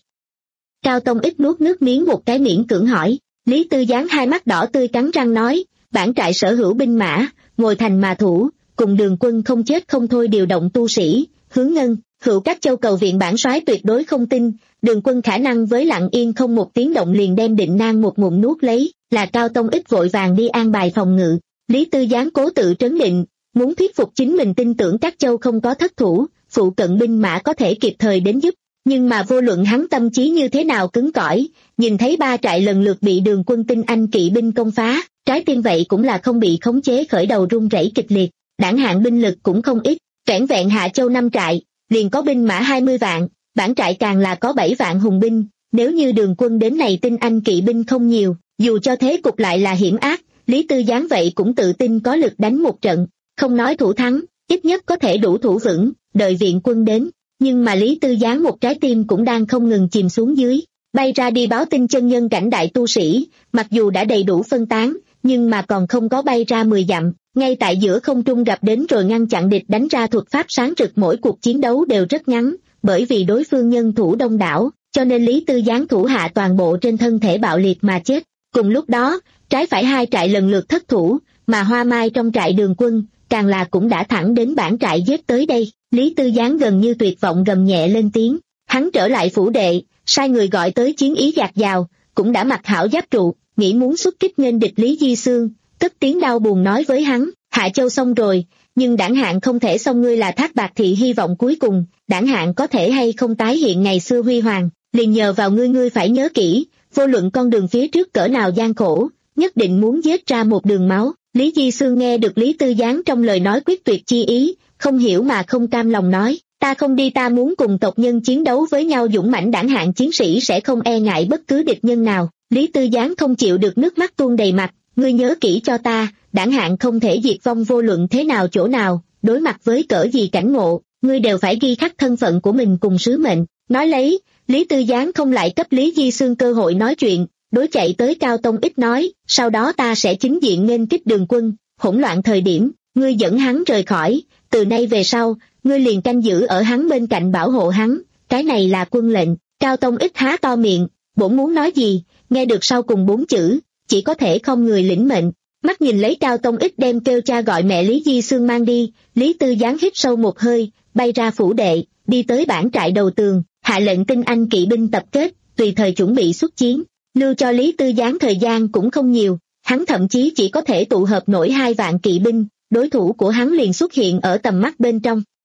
Cao Tông Ích nuốt nước miếng một cái miễn cưỡng hỏi. Lý Tư Giáng hai mắt đỏ tươi cắn răng nói, bản trại sở hữu binh mã, ngồi thành mà thủ, cùng đường quân không chết không thôi điều động tu sĩ, hướng Ngân, Hữu các châu cầu viện. Bản soái tuyệt đối không tin, đường quân khả năng với lặng yên không một tiếng động liền đem Định Nang một ngụm nuốt lấy, là Cao Tông Ích vội vàng đi an bài phòng ngự. Lý Tư Giáng cố tự trấn định, muốn thuyết phục chính mình tin tưởng các châu không có thất thủ, phụ cận binh mã có thể kịp thời đến giúp. Nhưng mà vô luận hắn tâm trí như thế nào cứng cỏi, nhìn thấy ba trại lần lượt bị đường quân tinh anh kỵ binh công phá, trái tim vậy cũng là không bị khống chế khởi đầu run rẩy kịch liệt. Đảng hạng binh lực cũng không ít, vẻn vẹn Hạ Châu năm trại, liền có binh mã hai mươi vạn, bản trại càng là có bảy vạn hùng binh. Nếu như đường quân đến này tinh anh kỵ binh không nhiều, dù cho thế cục lại là hiểm ác, Lý Tư Giáng vậy cũng tự tin có lực đánh một trận, không nói thủ thắng, ít nhất có thể đủ thủ vững, đợi viện quân đến. Nhưng mà Lý Tư Giáng một trái tim cũng đang không ngừng chìm xuống dưới, bay ra đi báo tin chân nhân cảnh đại tu sĩ, mặc dù đã đầy đủ phân tán, nhưng mà còn không có bay ra mười dặm, ngay tại giữa không trung gặp đến rồi ngăn chặn địch đánh ra thuật pháp sáng rực. Mỗi cuộc chiến đấu đều rất ngắn, bởi vì đối phương nhân thủ đông đảo, cho nên Lý Tư Giáng thủ hạ toàn bộ trên thân thể bạo liệt mà chết. Cùng lúc đó, trái phải hai trại lần lượt thất thủ, mà Hoa Mai trong trại đường quân, càng là cũng đã thẳng đến bản trại giết tới đây. Lý Tư Giáng gần như tuyệt vọng gầm nhẹ lên tiếng, hắn trở lại phủ đệ, sai người gọi tới chiến ý gạt gào, cũng đã mặc hảo giáp trụ, nghĩ muốn xuất kích nghênh địch. Lý Di Xương cất tiếng đau buồn nói với hắn, Hạ Châu xong rồi, nhưng đảng hạng không thể xong. Ngươi là Thác Bạt Thị hy vọng cuối cùng, đảng hạng có thể hay không tái hiện ngày xưa huy hoàng, liền nhờ vào ngươi. Ngươi phải nhớ kỹ, vô luận con đường phía trước cỡ nào gian khổ, nhất định muốn giết ra một đường máu. Lý Di Xương nghe được Lý Tư Giáng trong lời nói quyết tuyệt chi ý, không hiểu mà không cam lòng nói, ta không đi, ta muốn cùng tộc nhân chiến đấu với nhau. Dũng mãnh đảng hạng chiến sĩ sẽ không e ngại bất cứ địch nhân nào. Lý Tư Giáng không chịu được, nước mắt tuôn đầy mặt, ngươi nhớ kỹ cho ta, đảng hạng không thể diệt vong vô luận thế nào chỗ nào, đối mặt với cỡ gì cảnh ngộ, ngươi đều phải ghi khắc thân phận của mình cùng sứ mệnh. Nói lấy, Lý Tư Giáng không lại cấp Lý Di Xương cơ hội nói chuyện, đối chạy tới Cao Tông Ích nói, sau đó ta sẽ chính diện nghênh kích đường quân, hỗn loạn thời điểm, ngươi dẫn hắn rời khỏi, từ nay về sau, ngươi liền canh giữ ở hắn bên cạnh bảo hộ hắn, cái này là quân lệnh. Cao Tông Ích há to miệng, bỗng muốn nói gì, nghe được sau cùng bốn chữ, chỉ có thể không người lĩnh mệnh. Mắt nhìn lấy Cao Tông Ích đem kêu cha gọi mẹ Lý Di Xương mang đi, Lý Tư Giáng hít sâu một hơi, bay ra phủ đệ, đi tới bản trại đầu tường, hạ lệnh tinh anh kỵ binh tập kết, tùy thời chuẩn bị xuất chiến. Lưu cho Lý Tư Giáng thời gian cũng không nhiều, hắn thậm chí chỉ có thể tụ hợp nổi hai vạn kỵ binh, đối thủ của hắn liền xuất hiện ở tầm mắt bên trong.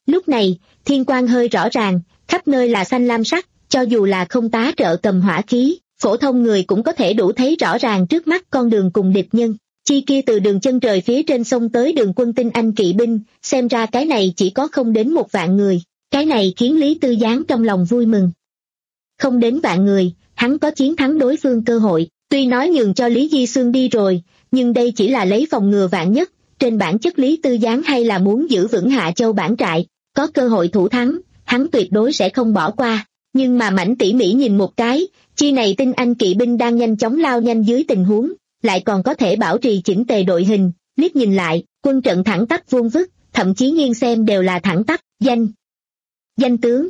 Lúc này, thiên quang hơi rõ ràng, khắp nơi là xanh lam sắc, cho dù là không tá trợ cầm hỏa khí, phổ thông người cũng có thể đủ thấy rõ ràng trước mắt con đường cùng địch nhân. Chi kia từ đường chân trời phía trên sông tới đường quân tinh anh kỵ binh, xem ra cái này chỉ có không đến một vạn người. Cái này khiến Lý Tư Giáng trong lòng vui mừng. Không đến vạn người, hắn có chiến thắng đối phương cơ hội, tuy nói nhường cho Lý Di Xương đi rồi, nhưng đây chỉ là lấy phòng ngừa vạn nhất, trên bản chất Lý Tư Giáng hay là muốn giữ vững Hạ Châu bản trại, có cơ hội thủ thắng, hắn tuyệt đối sẽ không bỏ qua. Nhưng mà Mảnh tỉ mỉ nhìn một cái, chi này tinh anh kỵ binh đang nhanh chóng lao nhanh dưới tình huống, lại còn có thể bảo trì chỉnh tề đội hình, liếc nhìn lại, quân trận thẳng tắp vuông vức, thậm chí nghiêng xem đều là thẳng tắp, danh. Danh tướng.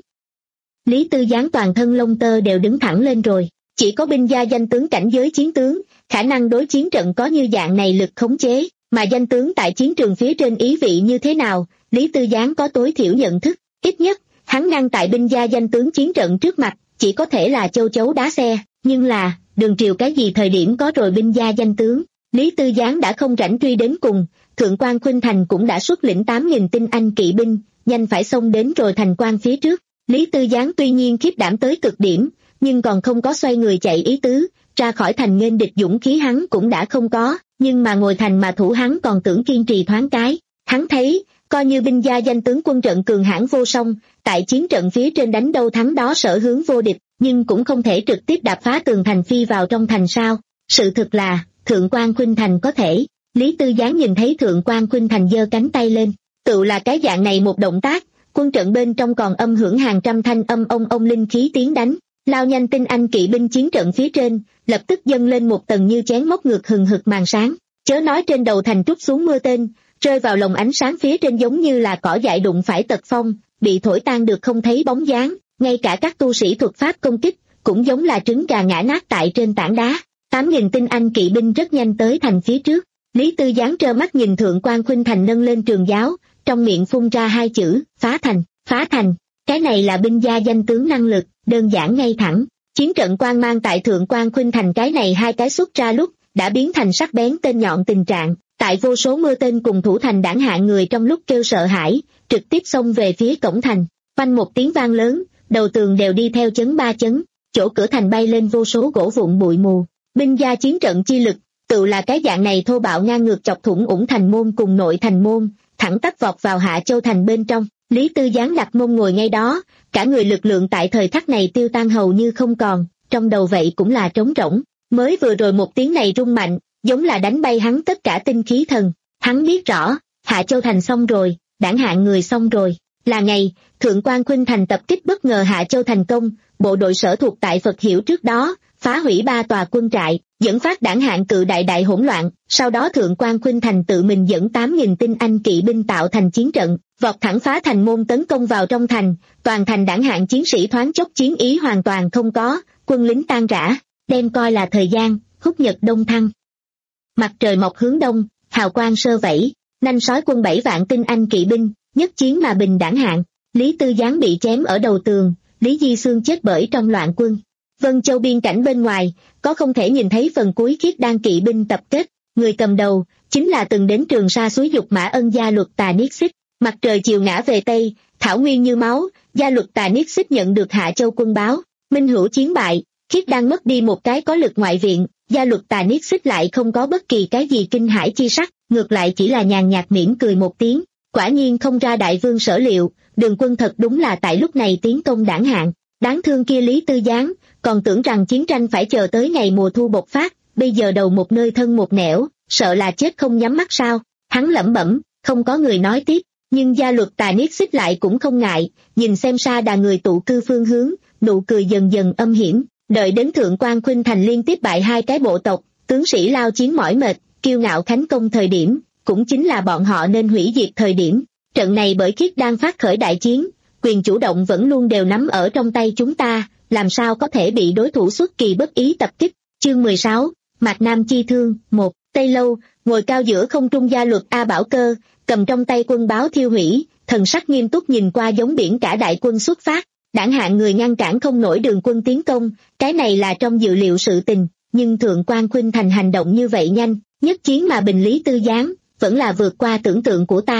Lý Tư Giáng toàn thân lông tơ đều đứng thẳng lên rồi, chỉ có binh gia danh tướng cảnh giới chiến tướng, khả năng đối chiến trận có như dạng này lực khống chế, mà danh tướng tại chiến trường phía trên ý vị như thế nào, Lý Tư Giáng có tối thiểu nhận thức, ít nhất, hắn ngăn tại binh gia danh tướng chiến trận trước mặt, chỉ có thể là châu chấu đá xe, nhưng là, Đường Triều cái gì thời điểm có rồi binh gia danh tướng, Lý Tư Giáng đã không rảnh truy đến cùng, Thượng Quan Khuynh Thành cũng đã xuất lĩnh tám nghìn tinh anh kỵ binh, nhanh phải xông đến rồi thành quan phía trước. Lý Tư Giáng tuy nhiên khiếp đảm tới cực điểm, nhưng còn không có xoay người chạy ý tứ, ra khỏi thành nghênh địch dũng khí hắn cũng đã không có, nhưng mà ngồi thành mà thủ hắn còn tưởng kiên trì thoáng cái. Hắn thấy, coi như binh gia danh tướng quân trận cường hãn vô song, tại chiến trận phía trên đánh đâu thắng đó sở hướng vô địch, nhưng cũng không thể trực tiếp đạp phá tường thành phi vào trong thành sao. Sự thực là, Thượng Quan Khuynh Thành có thể. Lý Tư Giáng nhìn thấy Thượng Quan Khuynh Thành giơ cánh tay lên, tự là cái dạng này một động tác, quân trận bên trong còn âm hưởng hàng trăm thanh âm ông ông linh khí tiếng đánh, lao nhanh tinh anh kỵ binh chiến trận phía trên, lập tức dâng lên một tầng như chén móc ngược hừng hực màn sáng, chớ nói trên đầu thành trút xuống mưa tên, rơi vào lồng ánh sáng phía trên giống như là cỏ dại đụng phải tật phong, bị thổi tan được không thấy bóng dáng, ngay cả các tu sĩ thuật pháp công kích, cũng giống là trứng gà ngã nát tại trên tảng đá. Tám nghìn tinh anh kỵ binh rất nhanh tới thành phía trước, Lý Tư Giáng trơ mắt nhìn Thượng Quan Khuynh Thành nâng lên trường giáo, trong miệng phun ra hai chữ, phá thành, phá thành, cái này là binh gia danh tướng năng lực, đơn giản ngay thẳng. Chiến trận quang mang tại Thượng Quan Khuynh Thành cái này hai cái xuất ra lúc, đã biến thành sắc bén tên nhọn tình trạng, tại vô số mưa tên cùng thủ thành đảng hạng người trong lúc kêu sợ hãi, trực tiếp xông về phía cổng thành, phanh một tiếng vang lớn, đầu tường đều đi theo chấn ba chấn, chỗ cửa thành bay lên vô số gỗ vụn bụi mù. Binh gia chiến trận chi lực, tự là cái dạng này thô bạo ngang ngược chọc thủng ủng thành môn cùng nội thành môn, thẳng tắp vọt vào Hạ Châu thành bên trong. Lý Tư Giáng đặt mông ngồi ngay đó, cả người lực lượng tại thời khắc này tiêu tan hầu như không còn, trong đầu vậy cũng là trống rỗng. Mới vừa rồi một tiếng này rung mạnh, giống là đánh bay hắn tất cả tinh khí thần. Hắn biết rõ, Hạ Châu thành xong rồi, đảng hạng người xong rồi. Là ngày, Thượng Quan Khuynh Thành tập kích bất ngờ Hạ Châu thành công, bộ đội sở thuộc tại Phật Hiểu trước đó, phá hủy ba tòa quân trại, dẫn phát đảng hạng cự đại đại hỗn loạn, sau đó Thượng Quan Khuynh Thành tự mình dẫn tám nghìn tinh anh kỵ binh tạo thành chiến trận, vọt thẳng phá thành môn tấn công vào trong thành, toàn thành đảng hạng chiến sĩ thoáng chốc chiến ý hoàn toàn không có, quân lính tan rã, đem coi là thời gian, húc nhật đông thăng. Mặt trời mọc hướng đông, hào quang sơ vẩy, nanh sói quân bảy vạn tinh anh kỵ binh, nhất chiến mà bình đảng hạng, Lý Tư Giáng bị chém ở đầu tường, Lý Di Xương chết bởi trong loạn quân. Vân Châu biên cảnh bên ngoài, có không thể nhìn thấy phần cuối Khiết Đan kỵ binh tập kết, người cầm đầu, chính là từng đến Trường Sa suối Dục Mã Ân Gia Luật Tà Niết Xích. Mặt trời chiều ngã về Tây, thảo nguyên như máu, Gia Luật Tà Niết Xích nhận được Hạ Châu quân báo, Minh Hữu chiến bại, Khiết Đan mất đi một cái có lực ngoại viện, Gia Luật Tà Niết Xích lại không có bất kỳ cái gì kinh hãi chi sắc, ngược lại chỉ là nhàn nhạt mỉm cười một tiếng, quả nhiên không ra đại vương sở liệu, Đường quân thật đúng là tại lúc này tiến công đảng hạng. Đáng thương kia Lý Tư Giáng, còn tưởng rằng chiến tranh phải chờ tới ngày mùa thu bộc phát, bây giờ đầu một nơi thân một nẻo, sợ là chết không nhắm mắt sao. Hắn lẩm bẩm, không có người nói tiếp, nhưng Gia Luật Tà Niết Xích lại cũng không ngại, nhìn xem xa đà người tụ cư phương hướng, nụ cười dần dần âm hiểm. Đợi đến Thượng Quan Khuynh Thành liên tiếp bại hai cái bộ tộc, tướng sĩ lao chiến mỏi mệt, kiêu ngạo khánh công thời điểm, cũng chính là bọn họ nên hủy diệt thời điểm. Trận này bởi Khiết đang phát khởi đại chiến, quyền chủ động vẫn luôn đều nắm ở trong tay chúng ta, làm sao có thể bị đối thủ xuất kỳ bất ý tập kích. Chương mười sáu, Mạc Nam chi thương, một, Tây Lâu, ngồi cao giữa không trung Gia Luật A Bảo Cơ, cầm trong tay quân báo thiêu hủy, thần sắc nghiêm túc nhìn qua giống biển cả đại quân xuất phát, đảng hạng người ngăn cản không nổi đường quân tiến công, cái này là trong dự liệu sự tình, nhưng Thượng Quan Khuynh Thành hành động như vậy nhanh, nhất chiến mà bình Lý Tư Giáng, vẫn là vượt qua tưởng tượng của ta.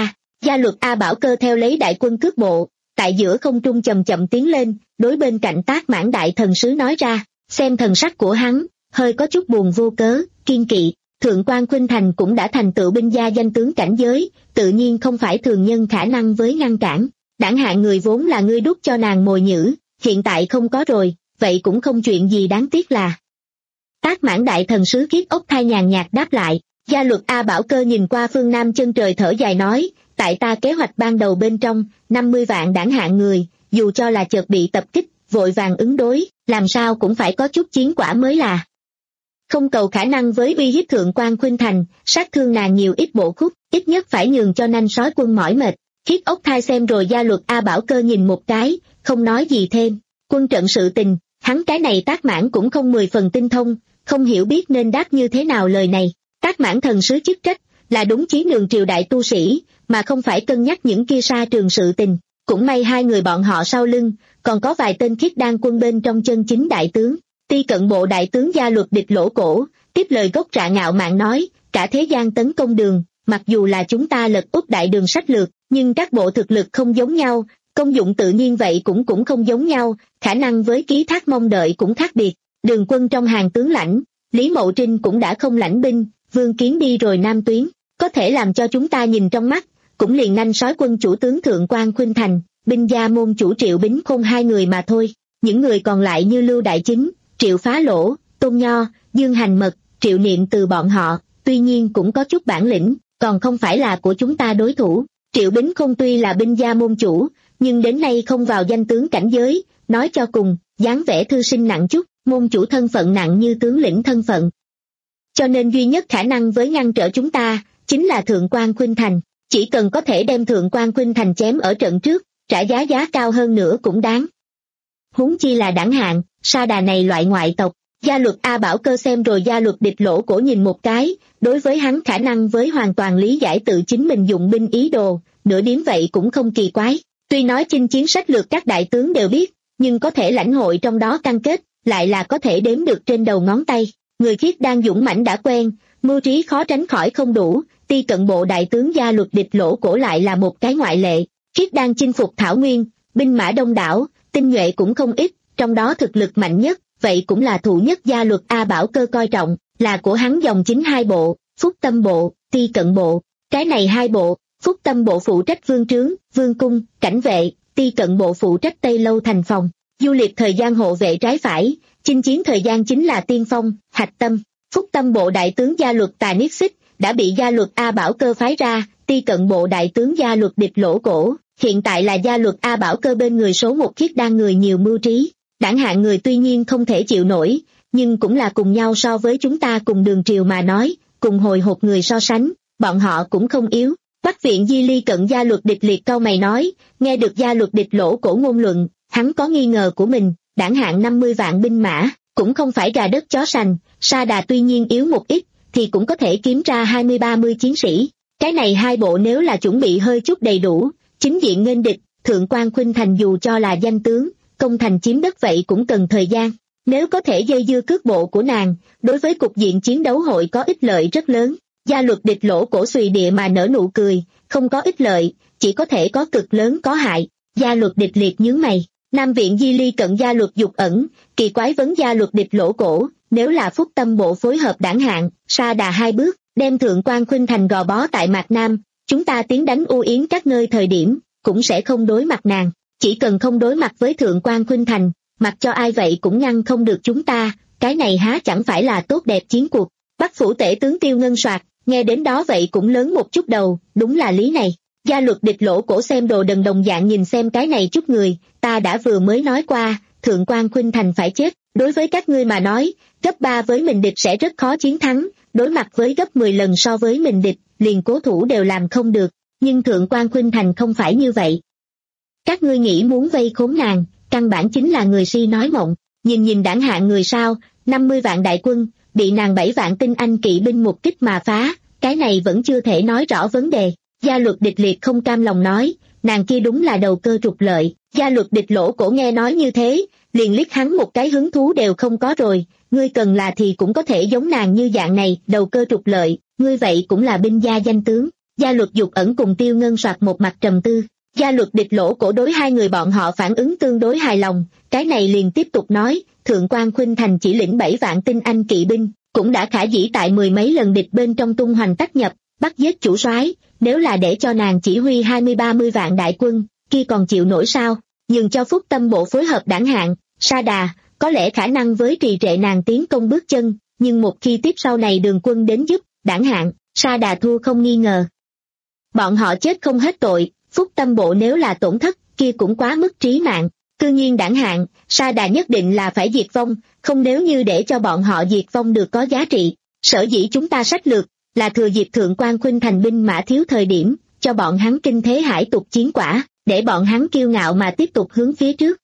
Gia luật A Bảo Cơ theo lấy đại quân cước bộ, tại giữa không trung chậm chậm tiến lên, đối bên cạnh Tác Mãn đại thần sứ nói ra, xem thần sắc của hắn, hơi có chút buồn vô cớ, kiên kỵ. Thượng quan Khuynh Thành cũng đã thành tựu binh gia danh tướng cảnh giới, tự nhiên không phải thường nhân khả năng với ngăn cản. Đảng hạng người vốn là ngươi đút cho nàng mồi nhữ, hiện tại không có rồi, vậy cũng không chuyện gì đáng tiếc là. Tác Mãn đại thần sứ Khiết Ốc Thai nhàn nhạt đáp lại. Gia luật A Bảo Cơ nhìn qua phương Nam chân trời thở dài nói, tại ta kế hoạch ban đầu bên trong, năm mươi vạn đảng hạng người, dù cho là chợt bị tập kích, vội vàng ứng đối, làm sao cũng phải có chút chiến quả mới là. Không cầu khả năng với uy hiếp thượng quan Khuynh Thành, sát thương nàng nhiều ít bộ khúc, ít nhất phải nhường cho nanh sói quân mỏi mệt. Khiết Ốc Thai xem rồi Gia luật A Bảo Cơ nhìn một cái, không nói gì thêm. Quân trận sự tình, hắn cái này Tác Mãn cũng không mười phần tinh thông, không hiểu biết nên đáp như thế nào lời này. Tác Mãn thần sứ chức trách là đúng chí nhường triều đại tu sĩ, mà không phải cân nhắc những kia xa trường sự tình. Cũng may hai người bọn họ sau lưng, còn có vài tên Khiết Đan quân bên trong chân chính đại tướng. Ti cận bộ đại tướng Gia luật Địch Lỗ Cổ, tiếp lời gốc Rạ ngạo mạn nói, cả thế gian tấn công đường, mặc dù là chúng ta lật úp đại đường sách lược, nhưng các bộ thực lực không giống nhau, công dụng tự nhiên vậy cũng cũng không giống nhau, khả năng với ký thác mong đợi cũng khác biệt. Đường quân trong hàng tướng lãnh, Lý Mậu Trinh cũng đã không lãnh binh, Vương Kiến đi rồi Nam Tuyến, có thể làm cho chúng ta nhìn trong mắt, cũng liền nanh sói quân chủ tướng Thượng quan Khuynh Thành, binh gia môn chủ Triệu Bính Khôn hai người mà thôi, những người còn lại như Lưu Đại Chính, Triệu Phá Lỗ, Tôn Nho, Dương Hành Mật, Triệu Niệm từ bọn họ, tuy nhiên cũng có chút bản lĩnh, còn không phải là của chúng ta đối thủ. Triệu Bính Khôn tuy là binh gia môn chủ, nhưng đến nay không vào danh tướng cảnh giới, nói cho cùng, dáng vẻ thư sinh nặng chút, môn chủ thân phận nặng như tướng lĩnh thân phận. Cho nên duy nhất khả năng với ngăn trở chúng ta, chính là Thượng quan Khuynh Thành, chỉ cần có thể đem Thượng quan Khuynh Thành chém ở trận trước, trả giá giá cao hơn nữa cũng đáng. Huống chi là đảng hạng, Sa Đà này loại ngoại tộc. Gia luật A Bảo Cơ xem rồi Gia luật Địch Lỗ Cổ nhìn một cái, đối với hắn khả năng với hoàn toàn lý giải tự chính mình dụng binh ý đồ, nửa điểm vậy cũng không kỳ quái. Tuy nói chinh chiến sách lược các đại tướng đều biết, nhưng có thể lãnh hội trong đó căn kết, lại là có thể đếm được trên đầu ngón tay. Người Khiết đang dũng mãnh đã quen, mưu trí khó tránh khỏi không đủ, Ti cận bộ đại tướng Gia luật Địch Lỗ Cổ lại là một cái ngoại lệ. Khiết đang chinh phục Thảo Nguyên, binh mã đông đảo, tinh nhuệ cũng không ít, trong đó thực lực mạnh nhất, vậy cũng là thủ nhất Gia luật A Bảo Cơ coi trọng, là của hắn dòng chính hai bộ, Phúc Tâm bộ, Ti cận bộ. Cái này hai bộ, Phúc Tâm bộ phụ trách vương trướng, vương cung, cảnh vệ, Ti cận bộ phụ trách Tây Lâu thành phòng, du lịch thời gian hộ vệ trái phải, chinh chiến thời gian chính là tiên phong, hạch tâm. Phúc Tâm bộ đại tướng Gia luật Tà Niết Xích đã bị Gia luật A Bảo Cơ phái ra, Ti cận bộ đại tướng Gia luật Địch Lỗ Cổ, hiện tại là Gia luật A Bảo Cơ bên người số một Khiết Đan người nhiều mưu trí. Đảng hạng người tuy nhiên không thể chịu nổi, nhưng cũng là cùng nhau so với chúng ta cùng đường triều mà nói, cùng hồi hộp người so sánh, bọn họ cũng không yếu. Bắc viện Di Ly cận Gia luật Địch Liệt cau mày nói, nghe được Gia luật Địch Lỗ Cổ ngôn luận, hắn có nghi ngờ của mình, đảng hạng năm mươi vạn binh mã, cũng không phải gà đất chó sành, Sa Đà tuy nhiên yếu một ít, thì cũng có thể kiếm ra hai mươi ba mươi chiến sĩ. Cái này hai bộ nếu là chuẩn bị hơi chút đầy đủ, chính diện nghênh địch, Thượng quan Khuynh Thành dù cho là danh tướng, công thành chiếm đất vậy cũng cần thời gian. Nếu có thể dây dưa cước bộ của nàng, đối với cục diện chiến đấu hội có ích lợi rất lớn. Gia luật Địch Lỗ Cổ xùy địa mà nở nụ cười, không có ích lợi, chỉ có thể có cực lớn có hại. Gia luật Địch Liệt nhướng mày, Nam viện Di Ly cận Gia luật Dục ẩn, kỳ quái vấn Gia luật Địch Lỗ Cổ, nếu là Phúc Tâm bộ phối hợp đảng hạng, Sa Đà hai bước, đem Thượng quan Khuynh Thành gò bó tại Mạc Nam, chúng ta tiến đánh U Yến các nơi thời điểm, cũng sẽ không đối mặt nàng. Chỉ cần không đối mặt với Thượng quan Khuynh Thành, mặc cho ai vậy cũng ngăn không được chúng ta, cái này há chẳng phải là tốt đẹp chiến cuộc. Bắc phủ tể tướng Tiêu Ngân Soạt, nghe đến đó vậy cũng lớn một chút đầu, đúng là lý này. Gia luật Địch Lỗ Cổ xem đồ đần đồng dạng nhìn xem cái này chút người, ta đã vừa mới nói qua, Thượng quan Khuynh Thành phải chết, đối với các ngươi mà nói, gấp ba với mình địch sẽ rất khó chiến thắng, đối mặt với gấp mười lần so với mình địch, liền cố thủ đều làm không được, nhưng Thượng quan Khuynh Thành không phải như vậy. Các ngươi nghĩ muốn vây khốn nàng, căn bản chính là người si nói mộng, nhìn nhìn đảng hạng người sao, năm mươi vạn đại quân, bị nàng bảy vạn tinh anh kỵ binh một kích mà phá, cái này vẫn chưa thể nói rõ vấn đề. Gia luật Địch Liệt không cam lòng nói, nàng kia đúng là đầu cơ trục lợi. Gia luật Địch Lỗ Cổ nghe nói như thế, liền liếc hắn một cái hứng thú đều không có rồi, ngươi cần là thì cũng có thể giống nàng như dạng này, đầu cơ trục lợi, ngươi vậy cũng là binh gia danh tướng, Gia Luật Dục Ẩn cùng Tiêu Ngân soạt một mặt trầm tư. Gia Luật Địch Lỗ Cổ đối hai người bọn họ phản ứng tương đối hài lòng, cái này liền tiếp tục nói, Thượng quan Khuynh Thành chỉ lĩnh bảy vạn tinh anh kỵ binh, cũng đã khả dĩ tại mười mấy lần địch bên trong tung hoành tách nhập, bắt giết chủ soái, nếu là để cho nàng chỉ huy hai mươi ba mươi vạn đại quân, kia còn chịu nổi sao? Nhưng cho Phúc Tâm Bộ phối hợp Đảng Hạng, Sa Đà, có lẽ khả năng với trì trệ nàng tiến công bước chân, nhưng một khi tiếp sau này Đường Quân đến giúp, Đảng Hạng, Sa Đà thua không nghi ngờ. Bọn họ chết không hết tội, Phúc Tâm Bộ nếu là tổn thất, kia cũng quá mức trí mạng. Cư nhiên Đảng Hạng, Sa Đà nhất định là phải diệt vong, không nếu như để cho bọn họ diệt vong được có giá trị. Sở dĩ chúng ta sách lược, là thừa dịp Thượng quan Khuynh Thành binh mã thiếu thời điểm, cho bọn hắn kinh thế hải tục chiến quả, để bọn hắn kiêu ngạo mà tiếp tục hướng phía trước.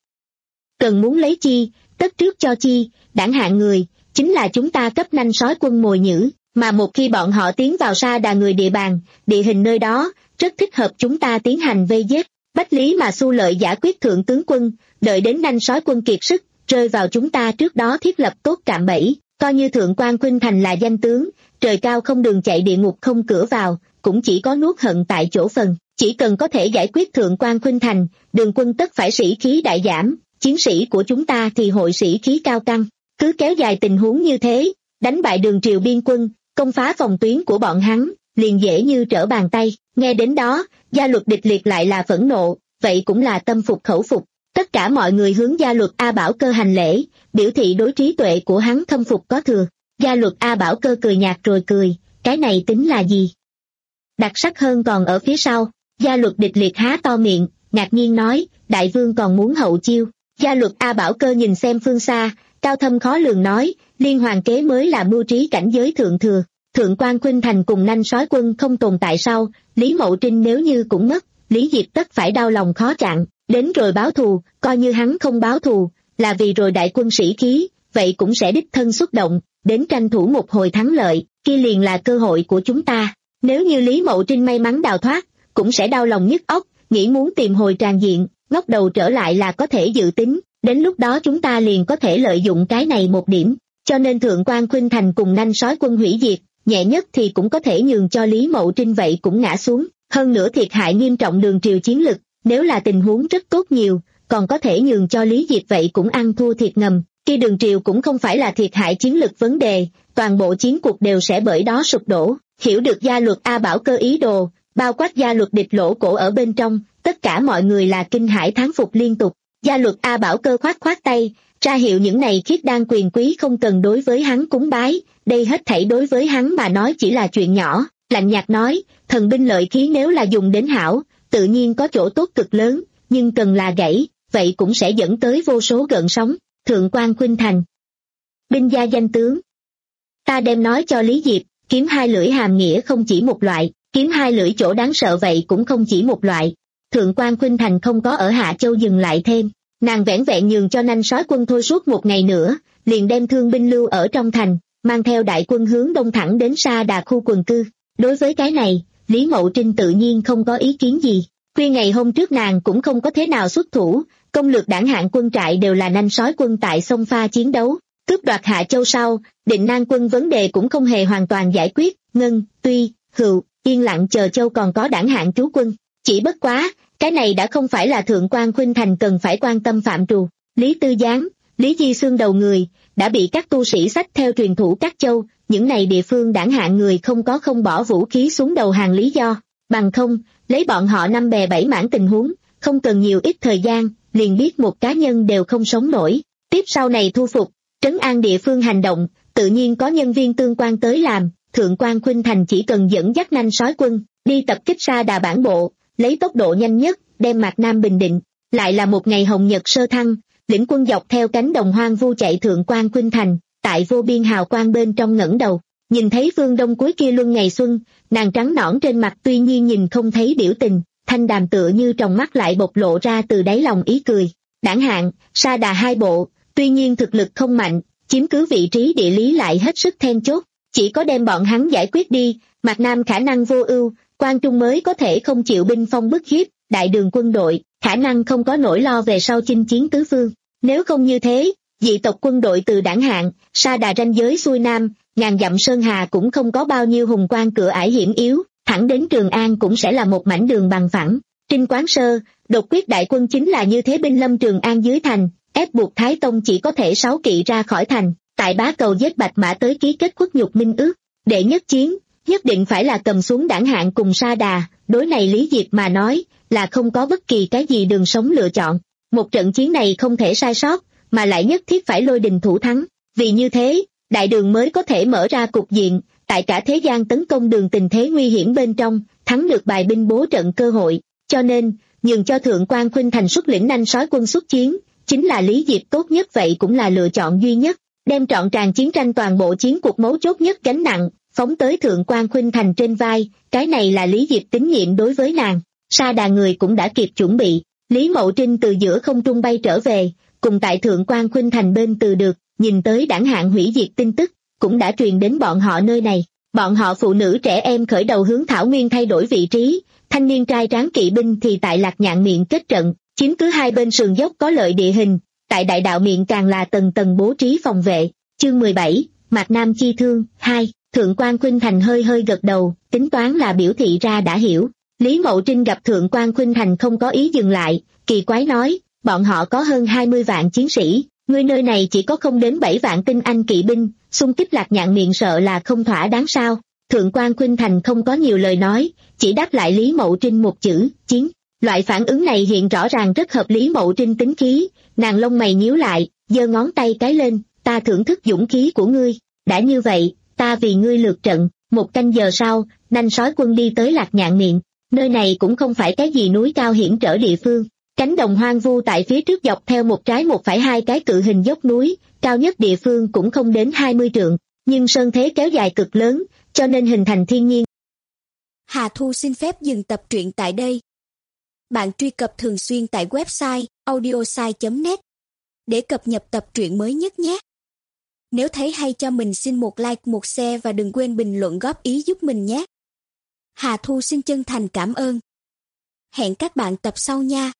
Cần muốn lấy chi, tất trước cho chi, Đảng Hạng người, chính là chúng ta cấp nanh sói quân mồi nhữ, mà một khi bọn họ tiến vào Sa Đà người địa bàn, địa hình nơi đó, rất thích hợp chúng ta tiến hành vây giết. Bách lý mà xu lợi giải quyết thượng tướng quân, đợi đến nanh sói quân kiệt sức, rơi vào chúng ta trước đó thiết lập tốt cạm bẫy, coi như Thượng quan Khuynh Thành là danh tướng, trời cao không đường chạy địa ngục không cửa vào, cũng chỉ có nuốt hận tại chỗ phần. Chỉ cần có thể giải quyết Thượng quan Khuynh Thành, Đường Quân tất phải sĩ khí đại giảm, chiến sĩ của chúng ta thì hội sĩ khí cao tăng. Cứ kéo dài tình huống như thế, đánh bại Đường Triều biên quân, công phá phòng tuyến của bọn hắn, liền dễ như trở bàn tay. Nghe đến đó, Gia Luật Địch liệt lại là phẫn nộ, vậy cũng là tâm phục khẩu phục. Tất cả mọi người hướng Gia Luật A Bảo Cơ hành lễ, biểu thị đối trí tuệ của hắn khâm phục có thừa. Gia Luật A Bảo Cơ cười nhạt rồi cười, cái này tính là gì? Đặc sắc hơn còn ở phía sau. Gia Luật Địch liệt há to miệng, ngạc nhiên nói, đại vương còn muốn hậu chiêu. Gia Luật A Bảo Cơ nhìn xem phương xa, cao thâm khó lường nói, liên hoàng kế mới là mưu trí cảnh giới thượng thừa. Thượng quan Khuynh Thành cùng nanh sói quân không tồn tại sau, Lý Mậu Trinh nếu như cũng mất, Lý Diệp tất phải đau lòng khó chặn, đến rồi báo thù, coi như hắn không báo thù, là vì rồi đại quân sĩ khí, vậy cũng sẽ đích thân xuất động, đến tranh thủ một hồi thắng lợi, kia liền là cơ hội của chúng ta. Nếu như Lý Mậu Trinh may mắn đào thoát, cũng sẽ đau lòng nhức óc, nghĩ muốn tìm hồi tràn diện, ngóc đầu trở lại là có thể dự tính, đến lúc đó chúng ta liền có thể lợi dụng cái này một điểm, cho nên Thượng quan Khuynh Thành cùng nanh sói quân hủy diệt, nhẹ nhất thì cũng có thể nhường cho Lý Mậu Trinh vậy cũng ngã xuống, hơn nữa thiệt hại nghiêm trọng Đường Triều chiến lực, nếu là tình huống rất tốt nhiều, còn có thể nhường cho Lý Diệp vậy cũng ăn thua thiệt ngầm, khi Đường Triều cũng không phải là thiệt hại chiến lực vấn đề, toàn bộ chiến cuộc đều sẽ bởi đó sụp đổ. Hiểu được Gia Luật A Bảo Cơ ý đồ, bao quát Gia Luật Địch Lỗ Cổ ở bên trong, tất cả mọi người là kinh hãi thán phục liên tục. Gia Luật A Bảo Cơ khoát khoát tay, ra hiệu những này khiết đan quyền quý không cần đối với hắn cúng bái, đây hết thảy đối với hắn mà nói chỉ là chuyện nhỏ, lạnh nhạt nói, thần binh lợi khí nếu là dùng đến hảo, tự nhiên có chỗ tốt cực lớn, nhưng cần là gãy, vậy cũng sẽ dẫn tới vô số gợn sóng. Thượng quan Khuynh Thành, binh gia danh tướng, ta đem nói cho Lý Diệp, kiếm hai lưỡi hàm nghĩa không chỉ một loại, kiếm hai lưỡi chỗ đáng sợ vậy cũng không chỉ một loại. Thượng quan Khuynh Thành không có ở Hạ Châu dừng lại thêm, nàng vẻn vẹn nhường cho nanh sói quân thôi suốt một ngày nữa, liền đem thương binh lưu ở trong thành, mang theo đại quân hướng đông thẳng đến Sa Đà khu quần cư. Đối với cái này, Lý Mậu Trinh tự nhiên không có ý kiến gì. Khuya ngày hôm trước nàng cũng không có thế nào xuất thủ, công lược Đảng Hạng quân trại đều là nanh sói quân tại sông pha chiến đấu, cướp đoạt Hạ Châu sau, Định Nan quân vấn đề cũng không hề hoàn toàn giải quyết, Ngân, Tuy, Hựu, yên lặng chờ Châu còn có Đảng Hạng trú quân. Chỉ bất quá, cái này đã không phải là Thượng quan Khuynh Thành cần phải quan tâm phạm trù. Lý Tư Giáng, Lý Di Xương đầu người, đã bị các tu sĩ xách theo truyền thủ các châu, những này địa phương Đảng Hạng người không có không bỏ vũ khí xuống đầu hàng lý do, bằng không, lấy bọn họ năm bè bảy mảng tình huống, không cần nhiều ít thời gian, liền biết một cá nhân đều không sống nổi. Tiếp sau này thu phục, trấn an địa phương hành động, tự nhiên có nhân viên tương quan tới làm, Thượng quan Khuynh Thành chỉ cần dẫn dắt nanh sói quân, đi tập kích Sa Đà bản bộ, lấy tốc độ nhanh nhất, đem Mạc Nam bình định. Lại là một ngày hồng nhật sơ thăng, lĩnh quân dọc theo cánh đồng hoang vu chạy Thượng quan Khuynh Thành, tại vô biên hào quang bên trong ngẩng đầu, nhìn thấy phương đông cuối kia luân ngày xuân, nàng trắng nõn trên mặt tuy nhiên nhìn không thấy biểu tình, thanh đàm tựa như trong mắt lại bộc lộ ra từ đáy lòng ý cười. Đảng Hạng, Sa Đà hai bộ, tuy nhiên thực lực không mạnh, chiếm cứ vị trí địa lý lại hết sức then chốt, chỉ có đem bọn hắn giải quyết đi, Mạc Nam khả năng vô ưu, Quan Trung mới có thể không chịu binh phong bức hiếp, đại đường quân đội, khả năng không có nỗi lo về sau chinh chiến tứ phương. Nếu không như thế, dị tộc quân đội từ Đảng Hạng, Sa Đà ranh giới xuôi nam, ngàn dặm sơn hà cũng không có bao nhiêu hùng quan cửa ải hiểm yếu, thẳng đến Trường An cũng sẽ là một mảnh đường bằng phẳng. Trinh Quán Sơ, đột quyết đại quân chính là như thế binh lâm Trường An dưới thành, ép buộc Thái Tông chỉ có thể sáu kỵ ra khỏi thành, tại Bá Cầu giết Bạch Mã tới ký kết khuất nhục minh ước. Đệ nhất chiến, nhất định phải là cầm xuống Đảng Hạng cùng Sa Đà, đối này Lý Diệp mà nói, là không có bất kỳ cái gì đường sống lựa chọn. Một trận chiến này không thể sai sót, mà lại nhất thiết phải lôi đình thủ thắng, vì như thế, đại đường mới có thể mở ra cục diện, tại cả thế gian tấn công đường tình thế nguy hiểm bên trong, thắng được bài binh bố trận cơ hội, cho nên, nhường cho Thượng quan Khuynh Thành xuất lĩnh nanh sói quân xuất chiến, chính là Lý Diệp tốt nhất, vậy cũng là lựa chọn duy nhất, đem trọn tràng chiến tranh toàn bộ chiến cuộc mấu chốt nhất gánh nặng, phóng tới Thượng quan Khuynh Thành trên vai, cái này là Lý Diệp tín nhiệm đối với nàng. Sa Đà người cũng đã kịp chuẩn bị, Lý Mậu Trinh từ giữa không trung bay trở về, cùng tại Thượng quan Khuynh Thành bên từ được, nhìn tới Đảng Hạng hủy diệt tin tức, cũng đã truyền đến bọn họ nơi này. Bọn họ phụ nữ trẻ em khởi đầu hướng Thảo Nguyên thay đổi vị trí, thanh niên trai tráng kỵ binh thì tại Lạc Nhạn miệng kết trận, chiếm cứ hai bên sườn dốc có lợi địa hình, tại đại đạo miệng càng là tầng tầng bố trí phòng vệ. Chương mười bảy, Mạc Nam chi thương, hai, Thượng quan Khuynh Thành hơi hơi gật đầu, tính toán là biểu thị ra đã hiểu. Lý Mậu Trinh gặp Thượng quan Khuynh Thành không có ý dừng lại, kỳ quái nói, bọn họ có hơn hai mươi vạn chiến sĩ, ngươi nơi này chỉ có không đến bảy vạn tinh anh kỵ binh, xung kích Lạc Nhạn miệng sợ là không thỏa đáng sao. Thượng quan Khuynh Thành không có nhiều lời nói, chỉ đáp lại Lý Mậu Trinh một chữ, chiến. Loại phản ứng này hiện rõ ràng rất hợp Lý Mậu Trinh tính khí, nàng lông mày nhíu lại, giơ ngón tay cái lên, ta thưởng thức dũng khí của ngươi, đã như vậy, ta vì ngươi lượt trận. Một canh giờ sau, nanh sói quân đi tới Lạc Nhạn miệng, nơi này cũng không phải cái gì núi cao hiểm trở địa phương, cánh đồng hoang vu tại phía trước dọc theo một trái một phải hai cái cự hình dốc núi, cao nhất địa phương cũng không đến hai mươi trượng, nhưng sơn thế kéo dài cực lớn, cho nên hình thành thiên nhiên. Hà Thu xin phép dừng tập truyện tại đây. Bạn truy cập thường xuyên tại website audiosai chấm net để cập nhật tập truyện mới nhất nhé. Nếu thấy hay cho mình xin một like, một share và đừng quên bình luận góp ý giúp mình nhé. Hà Thu xin chân thành cảm ơn. Hẹn các bạn tập sau nha.